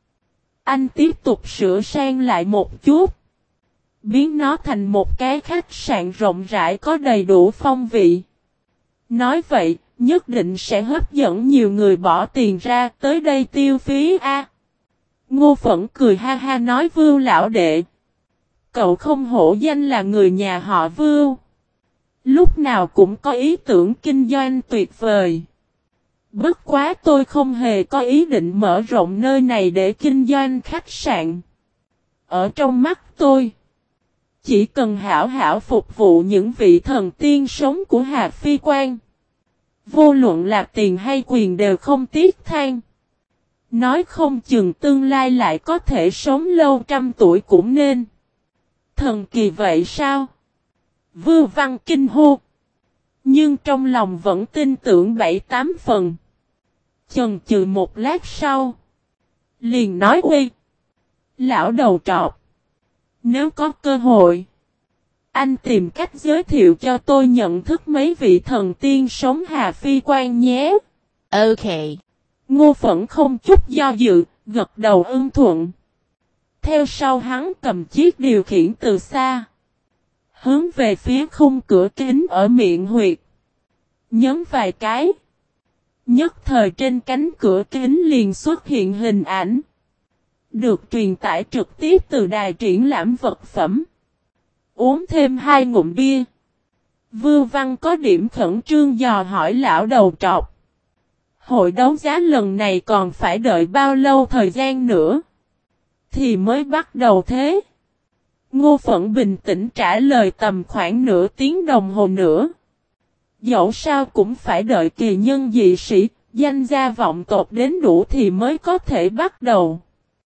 anh tiếp tục sửa sang lại một chút, biến nó thành một cái khách sạn rộng rãi có đầy đủ phong vị. Nói vậy, nhất định sẽ hấp dẫn nhiều người bỏ tiền ra tới đây tiêu phí a. Ngô Phẫn cười ha ha nói Vưu lão đệ. Cậu không hổ danh là người nhà họ Vưu. Lúc nào cũng có ý tưởng kinh doanh tuyệt vời. Bất quá tôi không hề có ý định mở rộng nơi này để kinh doanh khách sạn. Ở trong mắt tôi, chỉ cần hảo hảo phục vụ những vị thần tiên sống của Hà Phi Quan. Vô luận là tiền hay quyền đều không tiếc than. Nói không chừng tương lai lại có thể sống lâu trăm tuổi cũng nên. Thần kỳ vậy sao? Vưu Văn kinh hô. Nhưng trong lòng vẫn tin tưởng bảy tám phần. Chần chừ một lát sau. Liền nói uy. Lão đầu trọc. Nếu có cơ hội. Anh tìm cách giới thiệu cho tôi nhận thức mấy vị thần tiên sống Hà Phi Quan nhé. Ok. Ngô Phẫn không chút do dự, gật đầu ưng thuận. Theo sau hắn cầm chiếc điều khiển từ xa. Hướng về phía khung cửa kính ở miệng huyệt. Nhấn vài cái. Nhất thời trên cánh cửa kính liền xuất hiện hình ảnh. Được truyền tải trực tiếp từ đài triển lãm vật phẩm. Uống thêm hai ngụm bia. Vưu Văn có điểm khẩn trương dò hỏi lão đầu trọc. Hội đấu giá lần này còn phải đợi bao lâu thời gian nữa? Thì mới bắt đầu thế. Ngô Phẫn bình tĩnh trả lời tầm khoảng nửa tiếng đồng hồ nữa. Dẫu sao cũng phải đợi kỳ nhân dị sĩ, danh gia vọng tộc đến đủ thì mới có thể bắt đầu.